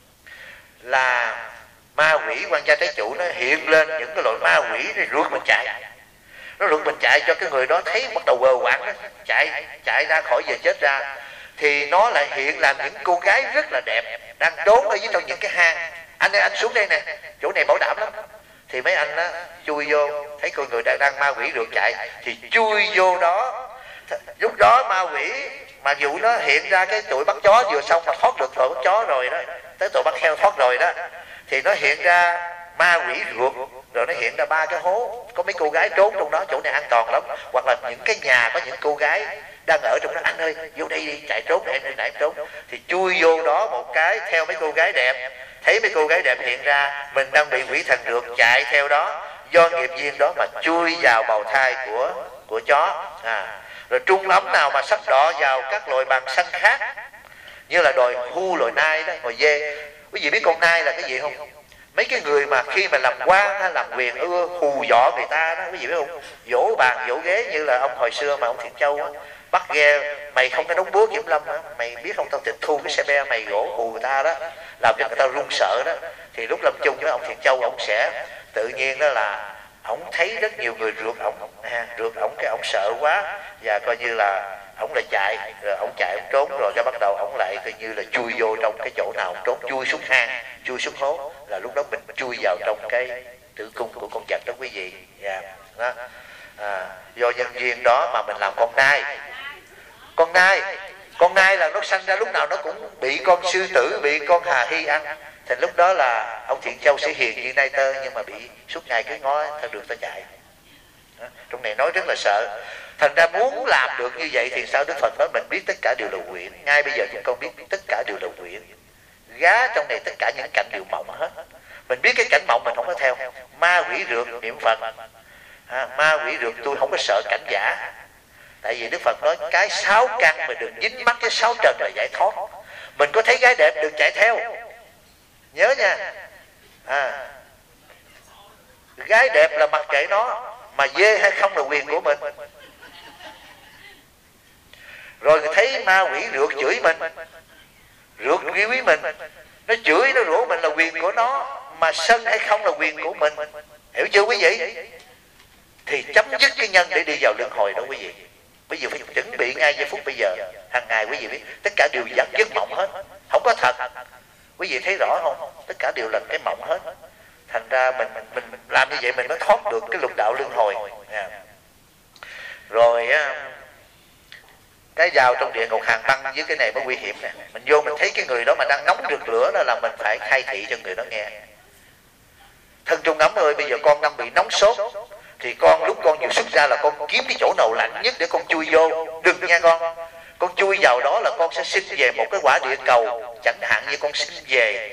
là ma quỷ quan gia trái chủ nó hiện lên những cái loại ma quỷ nó rượt mình chạy, nó rượt mình chạy cho cái người đó thấy bắt đầu quờ quạng đó, chạy chạy ra khỏi giờ chết ra. Thì nó lại hiện làm những cô gái rất là đẹp đang trốn ở dưới trong những cái hang. Anh ơi anh xuống đây nè, chỗ này bảo đảm lắm. Thì mấy anh á chui vô, thấy con người đang, đang ma quỷ rượt chạy thì chui vô đó. Lúc đó ma quỷ mặc dù nó hiện ra cái tụi bắt chó vừa xong mà thoát được tụi bắt chó rồi đó, tới tụi bắt heo thoát rồi đó, thì nó hiện ra ma quỷ ruột, rồi nó hiện ra ba cái hố, có mấy cô gái trốn trong đó, chỗ này an toàn lắm. Hoặc là những cái nhà có những cô gái đang ở trong đó, anh ơi vô đây đi, chạy trốn em đi, nãy trốn. Thì chui vô đó một cái theo mấy cô gái đẹp, thấy mấy cô gái đẹp hiện ra mình đang bị quỷ thần rượt, chạy theo đó, do nghiệp duyên đó mà chui vào bào thai của của chó. À, rồi trung ấm nào mà sắp đọ vào các loài bàn sanh khác, như là đòi hưu, loài nai đó, loài dê. Quý vị biết con nai là cái gì không? Mấy cái người mà khi mà làm quan hay làm quyền ưa hù dọ người ta đó, quý vị biết không? Vỗ bàn vỗ ghế, như là ông hồi xưa mà ông Thiện Châu á, bắt ghe mày không có đóng búa kiểm lâm á, mày biết không, tao tịch thu cái xe be mày gỗ hù người ta đó, làm cho người ta run sợ đó. Thì lúc lâm chung với ông Thiện Châu, ông sẽ tự nhiên đó là ông thấy rất nhiều người rượt ổng, à, rượt ổng cái ổng sợ quá, và coi như là ổng lại chạy, rồi ổng chạy ổng trốn, rồi cái bắt đầu ổng lại coi như là chui vô trong cái chỗ nào ổng trốn, chui xuống hang, chui xuống hố, là lúc đó mình chui vào trong cái tử cung của con vật đó quý vị. Yeah. Đó. À, do nhân duyên đó mà mình làm con nai. Con nai, con nai là nó sanh ra lúc nào nó cũng bị con sư tử, bị con hà hy ăn. Thì lúc đó là ông Thiện Châu sẽ hiền như nai tơ, nhưng mà bị suốt ngày cứ ngó theo đường ta chạy. Đó. Trong này nói rất là sợ. Thành ra muốn làm được như vậy thì sao Đức Phật nói mình biết tất cả đều là quyển. Ngay bây giờ chúng con biết tất cả đều là quyển. Gá trong này tất cả những cảnh đều mộng hết. Mình biết cái cảnh mộng mình không có theo. Ma quỷ rượt niệm Phật, à, ma quỷ rượt tôi không có sợ cảnh giả. Tại vì Đức Phật nói cái sáu căn mà đừng dính mắc cái sáu trần là giải thoát. Mình có thấy gái đẹp đừng chạy theo, nhớ nha. À, gái đẹp là mặc kệ nó, mà dê hay không là quyền của mình. Rồi thấy ma quỷ rượt chửi mình, rượt quý mình, nó chửi nó rủa mình là quyền của của nó, mà sân hay không là quyền của mình, hiểu chưa quý vị? Thì chấm dứt cái nhân để đi vào luân hồi đó quý vị. Bây giờ phải chuẩn bị ngay giây phút bây giờ. Hàng ngày quý vị biết tất cả đều giấc giấc mộng hết, không có thật. Quý vị thấy rõ không? Tất cả đều là cái mộng hết. Thành ra mình mình làm như vậy mình mới thoát được cái lục đạo luân hồi. Rồi cái vào trong địa ngục hàng băng với cái này mới nguy hiểm nè. Mình vô mình thấy cái người đó mà đang nóng rực lửa đó là mình phải khai thị cho người đó nghe. Thân Trung Ấm ơi, bây giờ con đang bị nóng sốt, thì con lúc con vừa xuất ra là con kiếm cái chỗ nào lạnh nhất để con chui vô. Đừng nha con. Con chui vào đó là con sẽ sinh về một cái quả địa cầu. Chẳng hạn như con sinh về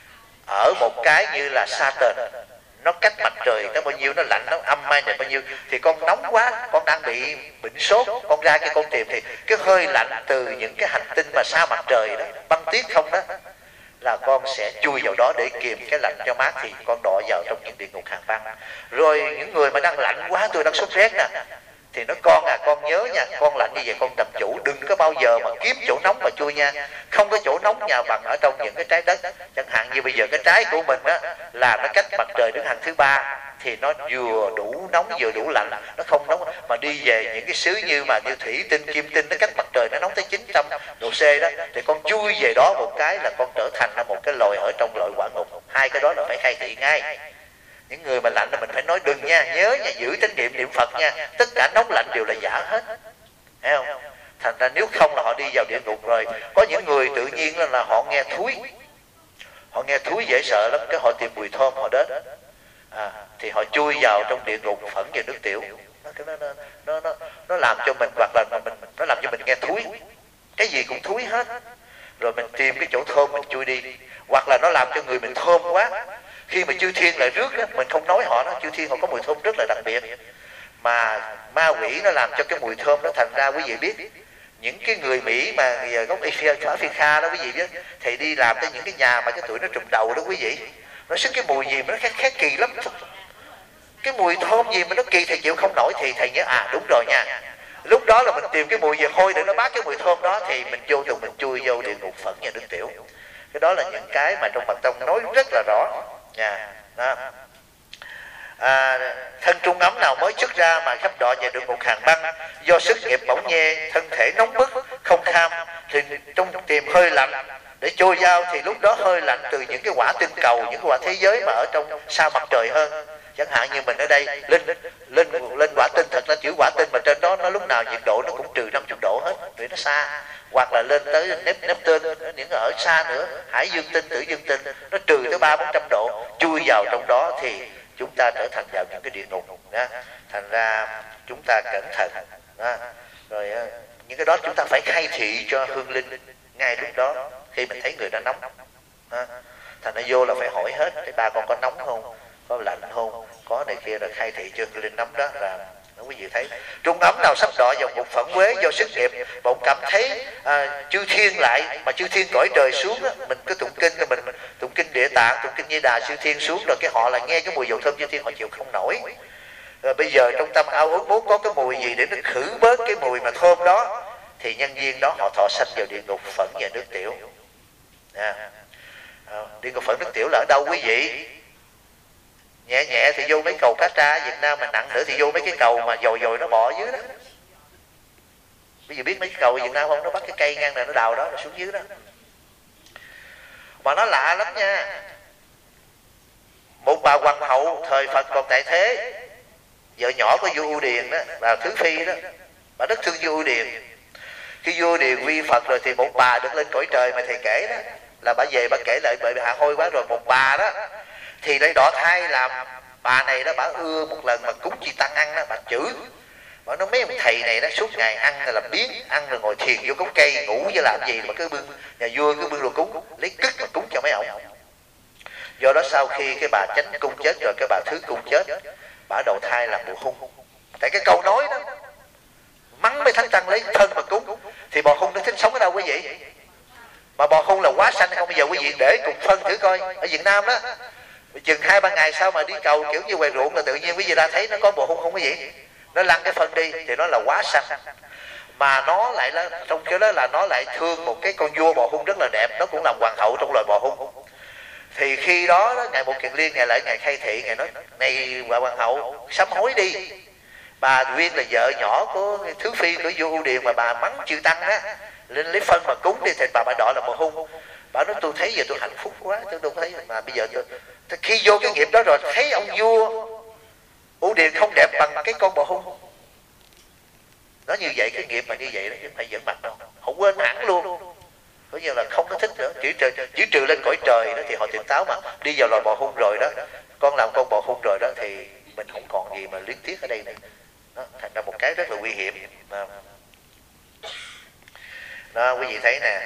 ở một cái như là Saturn, nó cách mặt trời nó bao nhiêu, nó lạnh, nó âm hai này bao nhiêu, thì con nóng quá, con đang bị bệnh sốt, con ra cái con tìm thì cái hơi lạnh từ những cái hành tinh mà xa mặt trời đó, băng tuyết không đó, là con sẽ chui vào đó để kìm cái lạnh cho mát, thì con đọa vào trong những địa ngục hàng băng. Rồi những người mà đang lạnh quá, tôi đang sốt rét nè, thì nói con à, con nhớ nha, con lạnh như vậy con làm chủ, đừng có bao giờ mà kiếm chỗ nóng mà chui nha. Không có chỗ nóng nhà bằng ở trong những cái trái đất. Chẳng hạn như bây giờ cái trái của mình á là nó cách mặt trời đứng hàng thứ ba, thì nó vừa đủ nóng vừa đủ lạnh, nó không nóng. Mà đi về những cái xứ như mà như thủy tinh, kim tinh, nó cách mặt trời nó nóng tới chín trăm độ C đó, thì con chui về đó một cái là con trở thành là một cái loài ở trong loại quả ngục. Hai cái đó là phải khai thị ngay. Những người mà lạnh là mình phải nói đừng nha, nhớ nha, giữ chánh niệm niệm Phật nha, tất cả nóng lạnh đều là giả hết, thấy không? Thành ra nếu không là họ đi vào địa ngục rồi. Có những người tự nhiên là, là họ nghe thúi, họ nghe thúi dễ sợ lắm, cái họ tìm mùi thơm họ đến, à, thì họ chui vào trong địa ngục phẫn về nước tiểu. Nó, nó, nó, nó, nó làm cho mình, hoặc là mình, nó làm cho mình nghe thúi, cái gì cũng thúi hết. Rồi mình tìm cái chỗ thơm mình chui đi, hoặc là nó làm cho người mình thơm quá. Khi mà chư thiên lại rước đó, mình không nói họ đó, chư thiên họ có mùi thơm rất là đặc biệt, mà ma quỷ nó làm cho cái mùi thơm nó thành ra quý vị biết những cái người Mỹ mà gốc Africa đó quý vị biết, thì đi làm tới những cái nhà mà cái tuổi nó trùm đầu đó quý vị, nó sức cái mùi gì mà nó khác, khác kỳ lắm, cái mùi thơm gì mà nó kỳ thầy chịu không nổi. Thì thầy nhớ à đúng rồi nha, lúc đó là mình tìm cái mùi gì hôi để nó bát cái mùi thơm đó, thì mình vô thường mình chui vô địa ngục phẫn và nước tiểu. Cái đó là những cái mà trong Phật tông nói rất là rõ nha. Đó. À, thân Trung Ấm nào mới xuất ra mà khắp đọa về địa ngục hàng băng, do sức nghiệp bỏng nhê, thân thể nóng bức không kham, thì trong tìm hơi lạnh để trôi vào, thì lúc đó hơi lạnh từ những cái quả tinh cầu, những cái quả thế giới mà ở trong xa mặt trời hơn. Chẳng hạn như mình ở đây lên lên lên quả tinh, thật ra chữ quả tinh mà trên đó nó lúc nào nhiệt độ nó cũng trừ năm mươi độ hết vì nó xa. Hoặc là lên tới nếp nếp tên, những ở xa nữa, hải dương tinh, tử dương tinh, nó trừ tới ba bốn trăm độ, chui vào trong đó thì chúng ta trở thành vào những cái địa ngục đó. Thành ra chúng ta cẩn thận đó. Rồi những cái đó chúng ta phải khai thị cho hương linh ngay lúc đó khi mình thấy người đã nóng đó. Thành ra vô là phải hỏi hết, cái ba con có nóng không, có lạnh không, có này kia, là khai thị cho hương linh nóng đó. Là quý vị thấy Trung Ấm nào sắp đọa vào một phẫn uế do sức nghiệp, bỗng cảm thấy à, chư thiên lại, mà chư thiên cõi trời xuống á, mình cứ tụng kinh, mình tụng kinh Địa Tạng, tụng kinh Di Đà, chư thiên xuống rồi cái họ là nghe cái mùi dầu thơm chư thiên họ chịu không nổi. Rồi bây giờ trong tâm ao ước muốn có cái mùi gì để nó khử bớt cái mùi mà thơm đó, thì nhân viên đó họ thọ sanh vào địa ngục phẫn và nước tiểu. À, địa ngục phẫn nước tiểu là ở đâu quý vị? Nhẹ nhẹ thì vô mấy cầu cá tra Việt Nam, mà nặng nữa thì vô mấy cái cầu mà dồi dồi nó bò dưới đó. Bây giờ biết mấy cái cầu Việt Nam không? Nó bắt cái cây ngang này nó đào đó, nó xuống dưới đó. Mà nó lạ lắm nha. Một bà hoàng hậu thời Phật còn tại thế, vợ nhỏ của vua U Điền đó, bà Thứ Phi đó, bà rất thương vua U Điền. Khi vua Điền quy Phật rồi thì một bà được lên cõi trời mà thầy kể đó, là bà về bà kể lại bởi hạ hôi quá rồi. Một bà đó thì lại đọ thai làm bà này đó, bà ưa một lần mà cúng chi tăng ăn đó, bà chửi, bà nói mấy ông thầy này đó suốt ngày ăn là làm biến, ăn rồi ngồi thiền vô gốc cây ngủ chứ làm gì mà cứ bưng nhà vua cứ bưng đồ cúng, lấy cứt mà cúng cho mấy ông. Do đó sau khi cái bà Chánh Cung chết rồi, cái bà Thứ Cung chết, bà đầu thai làm bồ hung. Tại cái câu nói đó mắng mấy thánh tăng lấy thân mà cúng, thì bò hung nó thích sống ở đâu quý vị? Mà bò hung là quá xanh không? Bây giờ quý vị để cùng phân thử coi, ở Việt Nam đó chừng hai ba ngày sau mà đi cầu kiểu như quầy ruộng là tự nhiên quý vị đã thấy nó có bồ hung không quý vị? Nó lăn cái phân đi thì nó là quá xanh. Mà nó lại là trong cái đó là nó lại thương một cái con vua bò hung rất là đẹp, nó cũng làm hoàng hậu trong loài bò hung. Thì khi đó, đó ngài Một Kiền Liên ngài lại ngài khai thị, ngài nói này bà hoàng hậu sám hối đi, bà Duyên là vợ nhỏ của Thứ Phi của vua Ưu Điền mà bà mắng chư tăng á, lên lấy phân mà cúng đi thì bà bà đọ là mồ hung. Bà nói tôi thấy giờ tôi hạnh phúc quá, tôi đâu thấy mà bây giờ tôi khi vô cái nghiệp đó rồi thấy ông vua Ưu Điền không đẹp bằng cái con bồ hung. Nó như vậy, cái nghiệp mà như vậy đó chứ không phải giỡn mặt đâu, họ quên hẳn luôn. Có như là không có thích nữa, chỉ trừ, chỉ trừ lên cõi trời đó thì họ tỉnh táo, mà đi vào loài bò hung rồi đó, con làm con bò hung rồi đó thì mình không còn gì mà luyến tiếc ở đây nữa. Đó, thành ra một cái rất là nguy hiểm. Đó, đó quý vị thấy nè.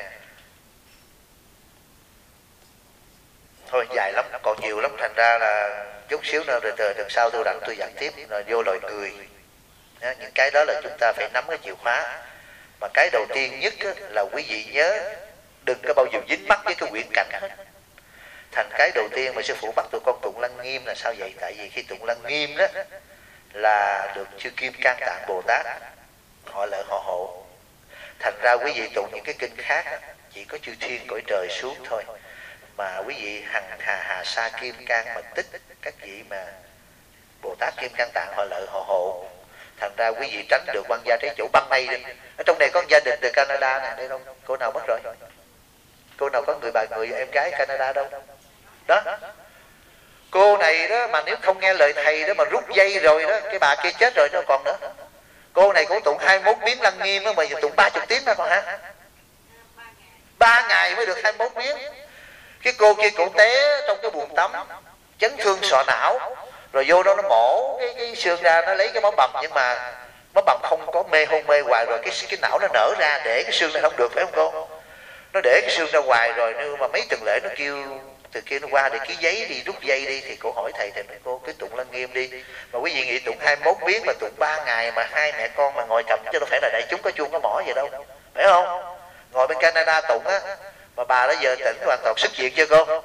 Thôi dài lắm, còn nhiều lắm, thành ra là chút xíu nữa rồi từ đằng sau tôi đặng tôi giảng tiếp là vô loài người. Đó, những cái đó là chúng ta phải nắm cái chìa khóa. Mà cái đầu tiên nhất á, là quý vị nhớ đừng có bao giờ dính mắc với cái quyển cảnh hết. Thành cái đầu tiên mà sư phụ bắt tụi con tụng Lăng Nghiêm là sao vậy? Tại vì khi tụng Lăng Nghiêm đó là được chư Kim Cang Tạng Bồ Tát họ lợi họ hộ. Thành ra quý vị tụng những cái kinh khác á, chỉ có chư thiên cõi trời xuống thôi. Mà quý vị hằng hà hà sa Kim Cang Mật Tích, các vị mà Bồ Tát Kim Cang Tạng họ lợi họ hộ. Thành ra quý vị tránh được quan gia trái chủ băng mây đi. Ở trong này có gia đình từ Canada nè, đây đâu, cô nào mất rồi? Cô nào có người bà người em gái Canada đâu? Đó. Cô này đó mà nếu không nghe lời thầy đó mà rút dây rồi đó, cái bà kia chết rồi đâu còn nữa. Cô này cũng tụng hai mươi mốt biến Lăng Nghiêm đó mà giờ tụng ba mươi tiếng đó còn hả? Ba ngày mới được hai mươi mốt biến. Cái cô kia cũng té trong cái buồng tắm, chấn thương sọ não, rồi vô đó nó mổ cái, cái xương ra, nó lấy cái máu bầm, nhưng mà máu bầm không có, mê hôn mê hoài rồi cái cái não nó nở ra, để cái xương này không được, phải không cô? Nó để cái xương ra hoài rồi, nhưng mà mấy tuần lễ nó kêu từ kia nó qua để ký giấy đi, rút dây đi, thì cô hỏi thầy, thầy nói cô cứ tụng Lăng Nghiêm đi. Mà quý vị nghĩ tụng hai mươi mốt biến mà tụng ba ngày mà hai mẹ con mà ngồi cầm chứ đâu phải là đại chúng có chuông có mỏ vậy đâu, phải không? Ngồi bên Canada tụng á, mà bà đó giờ tỉnh hoàn toàn xuất viện chưa cô?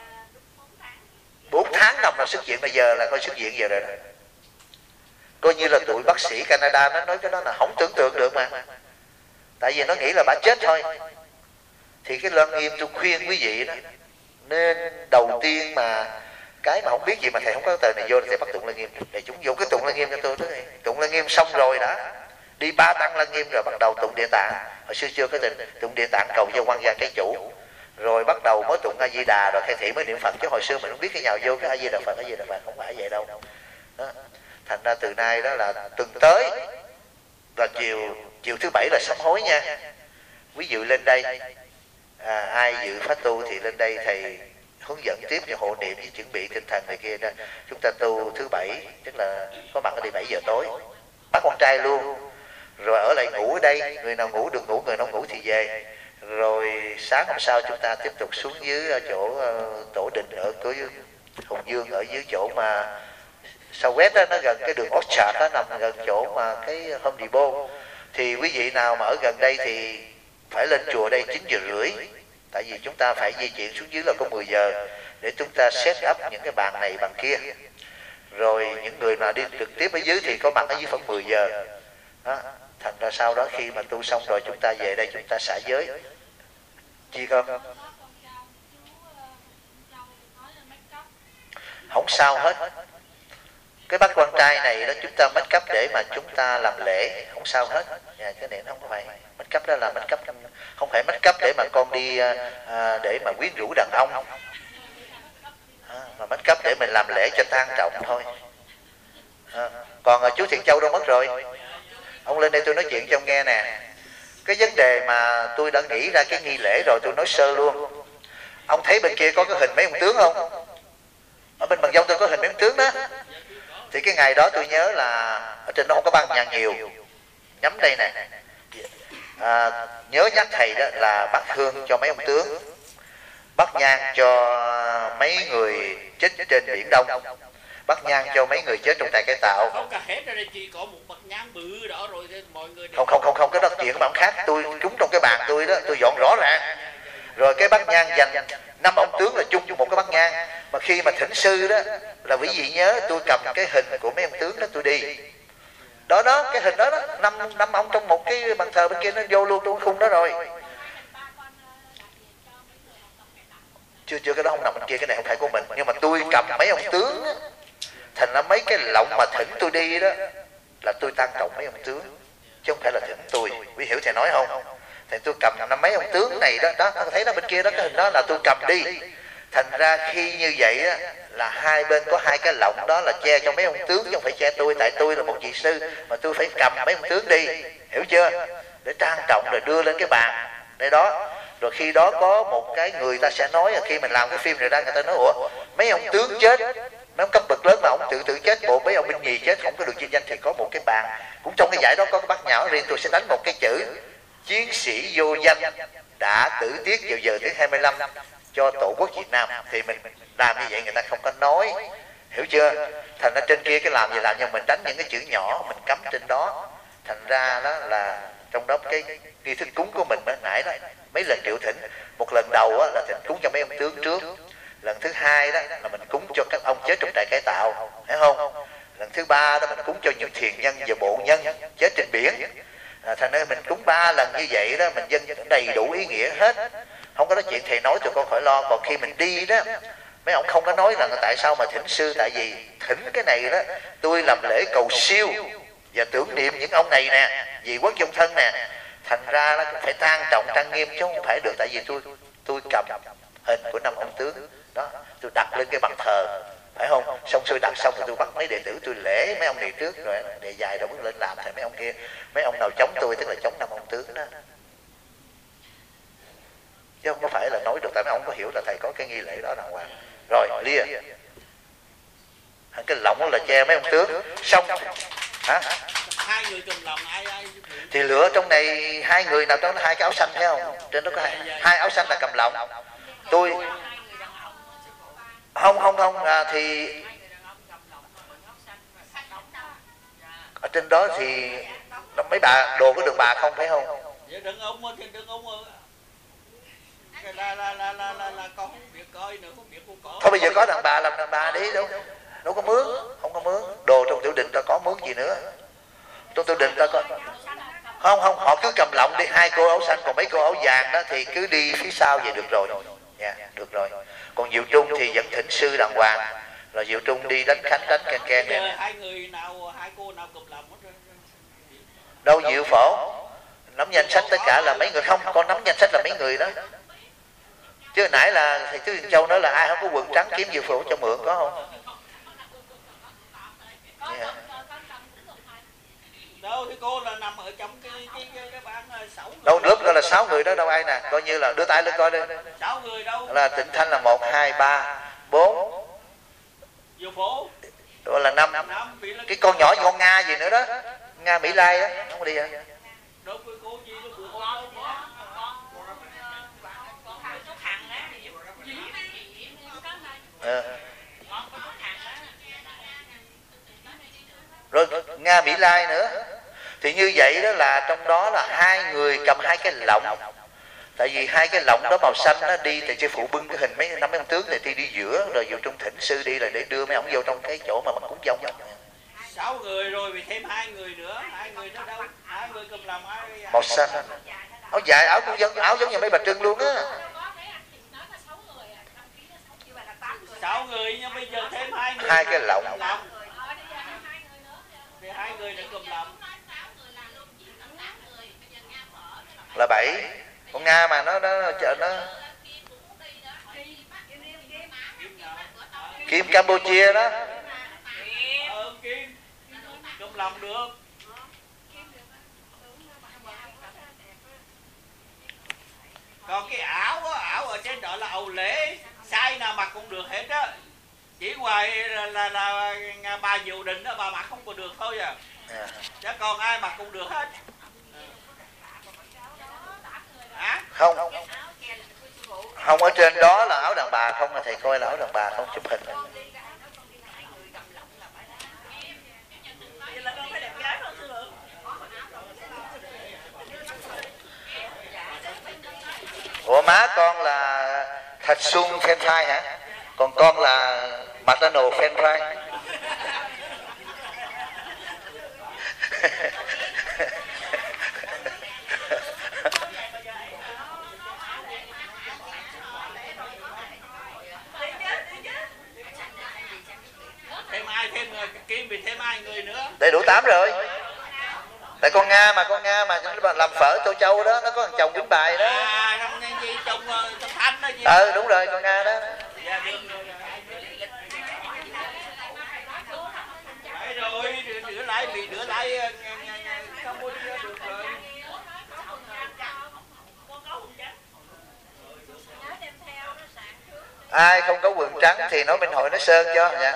Bốn tháng đồng là xuất viện, bây giờ là coi xuất viện giờ rồi đó. Coi như là tụi bác sĩ Canada nó nói cái đó là không tưởng tượng được mà. Tại vì nó nghĩ là bà chết thôi. Thì cái Lăng Nghiêm tôi khuyên quý vị đó, nên đầu tiên mà cái mà không biết gì mà thầy không có tờ này vô, thầy bắt tụng Lăng Nghiêm, để chúng vô cái tụng Lăng Nghiêm cho tôi đó. Tụng Lăng Nghiêm xong rồi đã đi ba tăng Lăng Nghiêm rồi bắt đầu tụng Địa Tạng. Hồi xưa chưa có tình tụng Địa Tạng cầu cho quan gia cái chủ, rồi bắt đầu mới tụng A Di Đà, rồi khai thị mới niệm Phật. Chứ hồi xưa mình không biết cái nhào vô cái A Di Đà Phật, A Di Đà Phật không phải vậy đâu đó. Thành ra từ nay đó là tuần tới là chiều chiều thứ bảy là sám hối nha. Quý vị lên đây, à, ai dự pháp tu thì lên đây thầy hướng dẫn tiếp cho hộ niệm với chuẩn bị tinh thần này kia đó. Chúng ta tu thứ bảy, tức là có mặt ở đây bảy giờ tối, bắt con trai luôn, rồi ở lại ngủ ở đây, người nào ngủ được ngủ, người nào ngủ thì về. Rồi sáng hôm sau chúng ta tiếp tục xuống dưới chỗ uh, tổ đình ở của Hùng Dương, ở dưới chỗ mà sau West đó, nó gần cái đường Orchard đó, nằm gần chỗ mà cái Home Depot. Thì quý vị nào mà ở gần đây thì phải lên chùa đây chín giờ rưỡi, tại vì chúng ta phải di chuyển xuống dưới là có mười giờ để chúng ta set up những cái bàn này bàn kia. Rồi những người mà đi trực tiếp ở dưới thì có mặt ở dưới khoảng mười giờ đó. Thành ra sau đó khi mà tu xong rồi chúng ta về đây chúng ta xả giới. Chi không? Không sao hết. Cái bác con trai này đó chúng ta make up để mà chúng ta làm lễ, không sao hết. À, cái này nó không phải make up, đó là make up, không phải make up để mà con đi à, để mà quyến rũ đàn ông, à, mà make up để mình làm lễ cho tang trọng thôi. À, còn à, chú Thiện Châu đâu mất rồi? Ông lên đây tôi nói chuyện cho ông nghe nè. Cái vấn đề mà tôi đã nghĩ ra cái nghi lễ rồi, tôi nói sơ luôn. Ông thấy bên kia có cái hình mấy ông tướng không? Ở bên Bằng Dông tôi có hình mấy ông tướng đó. Thì cái ngày đó tôi nhớ là ở trên đó không có băng nhang nhiều, nhắm đây nè, à, nhớ nhắc thầy đó là bắt hương cho mấy ông tướng, bắt nhang cho mấy người chết trên Biển Đông, bắt nhang cho mấy người chết trong trại cải tạo. Không cả hết ra đây chỉ có một bậc nhang bự đó rồi mọi người. Không không không không cái đó chuyện của bạn khác. Tôi trúng trong cái bàn tôi đó, tôi dọn rõ ràng. Rồi cái bát nhang dành năm ông tướng là chung một cái bát nhang. Mà khi mà thỉnh sư đó là quý vị nhớ tôi cầm cái hình của mấy ông tướng đó tôi đi. Đó đó, cái hình đó đó, năm năm ông trong một cái bàn thờ bên kia nó vô luôn trong cái khung đó rồi. chưa chưa cái đó không nằm bên kia, cái này không phải của mình, nhưng mà tôi cầm mấy ông tướng á, thành ra mấy cái lộng mà thỉnh tôi đi đó là tôi tăng trọng mấy ông tướng, chứ không phải là thỉnh tôi. Quý hiểu thầy nói không? Thì tôi cầm năm mấy ông tướng này đó, đó thấy nó bên kia đó, cái hình đó là tôi cầm đi. Thành ra khi như vậy á, là hai bên có hai cái lộng đó là che cho mấy ông tướng, chứ không phải che tôi, tại tôi là một vị sư mà tôi phải cầm mấy ông tướng đi, hiểu chưa? Để trang trọng rồi đưa lên cái bàn đây đó. Rồi khi đó có một cái người ta sẽ nói, khi mình làm cái phim này ra, người ta nói ủa mấy ông tướng chết, mấy ông cấp bậc lớn mà ông tự tử chết, bộ mấy ông binh nhì chết không có được vinh danh, thì có một cái bàn cũng trong cái giải đó có cái bát nhỏ riêng, tôi sẽ đánh một cái chữ chiến sĩ vô danh đã tử tiết vào giờ thứ hai mươi lăm cho tổ quốc Việt Nam. Thì mình làm như vậy người ta không có nói, hiểu chưa? Thành ra trên kia cái làm gì làm, nhưng mình đánh những cái chữ nhỏ mình cắm trên đó. Thành ra đó là trong đó cái nghi thức cúng của mình mới nãy đó, mấy lần triệu thỉnh. Một lần đầu á, là thỉnh cúng cho mấy ông tướng trước, lần thứ hai đó là mình cúng cho các ông chết trong trại cải tạo, thấy không? Lần thứ ba đó mình cúng cho những thiền nhân và bộ nhân chết trên biển. À, thành ra mình cúng ba lần như vậy đó, mình dân đầy đủ ý nghĩa hết, không có nói chuyện thầy nói tụi con khỏi lo. Còn khi mình đi đó, mấy ông không có nói rằng tại sao mà thỉnh sư, tại vì thỉnh cái này đó tôi làm lễ cầu siêu và tưởng niệm những ông này nè, vì quốc dung thân nè. Thành ra nó phải trang trọng trang nghiêm chứ không phải được, tại vì tôi tôi cầm hình của năm ông tướng đó, tôi đặt lên cái bàn thờ, phải không? Xong xuôi đặt xong rồi tôi bắt mấy đệ tử tôi lễ mấy ông này trước, rồi đệ dài rồi bước lên làm, thì mấy ông kia, mấy ông nào chống tôi tức là chống năm ông tướng đó, chứ không có phải là nói được, tại mấy ông có hiểu là thầy có cái nghi lễ đó đàng hoàng. Rồi lia cái lọng là che mấy ông tướng xong hả? Hai người cầm lòng ai ai thì lựa trong này hai người nào trong đó hai cái áo xanh, thấy không? Trên đó có hai, hai áo xanh là cầm lọng. Tôi không không không à, thì ở trên đó thì mấy bà đồ của đường bà không, phải không? Dạ đừng ông thì đừng ông là là là là là là con không biết coi nữa, không biết cô có. Thôi bây giờ có đàn bà làm đàn bà đi, đâu đâu có mướn, không có mướn. Đồ trong tiểu đình ta có mướn gì nữa? Trong tiểu đình ta có không không họ cứ cầm lọng đi, hai cô áo xanh còn mấy cô áo vàng đó thì cứ đi phía sau vậy được rồi. Dạ được rồi. Còn Diệu Trung thì vẫn thỉnh sư đàng hoàng, rồi Diệu Trung đi đánh khánh đánh ken ken này. Hai người nào hai cô nào cầm lọng đâu? Diệu Phổ nắm danh sách tất cả là mấy người không? Con nắm danh sách là mấy người đó. Chứ hồi nãy là thầy Chú Châu nói là ai không có quần trắng kiếm Diệu Phổ cho mượn, có không? Yeah. Đâu thì cô là nằm ở trong cái cái cái, cái ban sáu người. Đâu lớp đó là sáu người đó, đâu ai nè, coi như là đưa tay lên coi đi. Sáu người đâu? Là Tịnh Thanh là một, hai, ba, bốn. Diệu Phổ. Đó là năm. Cái con nhỏ con Nga gì nữa đó, Nga Mỹ Lai á, không có đi hả? Đâu với cô gì đó của con đâu. À. Rồi Nga Mỹ Lai nữa. Thì như vậy đó là trong đó là hai người cầm hai cái lọng. Tại vì hai cái lọng đó màu xanh nó đi thì sư phụ bưng cái hình mấy năm mấy ông tướng này đi đi giữa, rồi Diệu Trung thỉnh sư đi là để đưa mấy ông vô trong cái chỗ mà mình cúng dông đó. Sáu người rồi vì thêm hai người nữa, hai người đó đâu? Hai người cầm lòng ai? Màu xanh. Áo dài, áo cũng giống áo giống như mấy bà Trưng luôn á. Sáu người nhưng bây giờ thêm hai người. Hai cái lọng. Thì hai người đã cầm lòng. Là bảy. Con Nga mà nó nó chợ nó Kim Campuchia đó. Ờ, Kim cầm lòng được. Còn cái áo á, áo ở trên đó là ầu lễ, sai nào mặc cũng được hết á. Chỉ ngoài là là, là bà Diệu Định đó bà mặc không có được thôi à. À. Chứ còn ai mặc cũng được hết. À? Không. Không, ở trên đó là áo đàn bà không, là thầy coi là áo đàn bà không, chụp hình. Ủa má con là Thạch Xuân fan fry hả? Còn con là McDonald fan fry. Kim bị thêm hai người nữa. Đầy đủ tám rồi. Tại con Nga mà, con Nga mà làm phở Tô Châu đó, nó có thằng chồng Vĩnh Bài đó. À, trong gì trong trong Thanh đó gì. Ừ, đúng rồi, con Nga đó. Dạ, được rồi. Đấy rồi, rửa lại bị rửa lại Campuchia được rồi. Ai không có quần trắng thì nói bên hội nó sơn cho nha.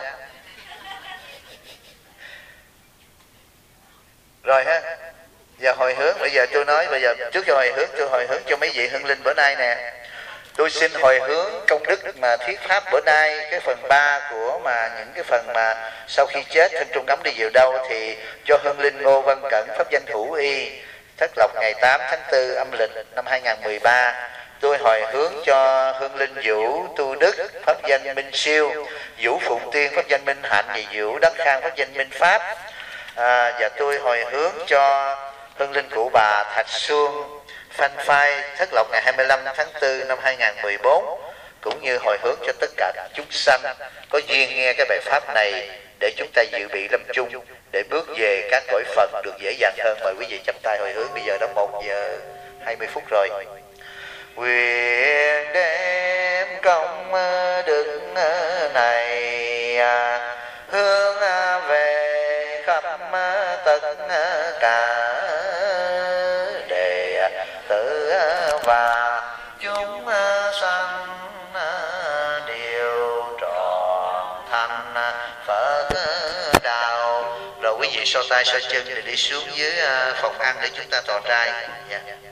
Rồi ha. Giờ hồi hướng, bây giờ tôi nói, bây giờ trước khi hồi hướng tôi hồi hướng cho mấy vị hương linh bữa nay nè. Tôi xin hồi hướng công đức mà thuyết pháp bữa nay, cái phần ba của mà những cái phần mà sau khi chết thân trung cấm đi vào đâu, thì cho hương linh Ngô Văn Cẩn pháp danh Hữu Y thất lộc ngày tám tháng tư âm lịch năm hai nghìn không trăm mười ba. Tôi hồi hướng cho hương linh Vũ Tu Đức pháp danh Minh Siêu, Vũ Phụng Tiên pháp danh Minh Hạnh, và Vũ Đắc Khang pháp danh Minh Pháp. À, và tôi hồi hướng cho hương linh cụ bà Thạch Xuân Phanh Phai thất lộc ngày hai mươi lăm tháng tư năm hai nghìn không trăm mười bốn, cũng như hồi hướng cho tất cả chúng sanh có duyên nghe cái bài pháp này để chúng ta dự bị lâm chung, để bước về các cõi Phật được dễ dàng hơn. Mời quý vị chắp tay hồi hướng. Bây giờ đã một giờ hai mươi phút rồi. Nguyện đem công đức này hướng về khắp tất cả đệ tử và chúng sanh đều trọn thành Phật đạo. Rồi quý vị so tay so chân để đi xuống dưới phòng ăn để chúng ta tọa trai. Yeah.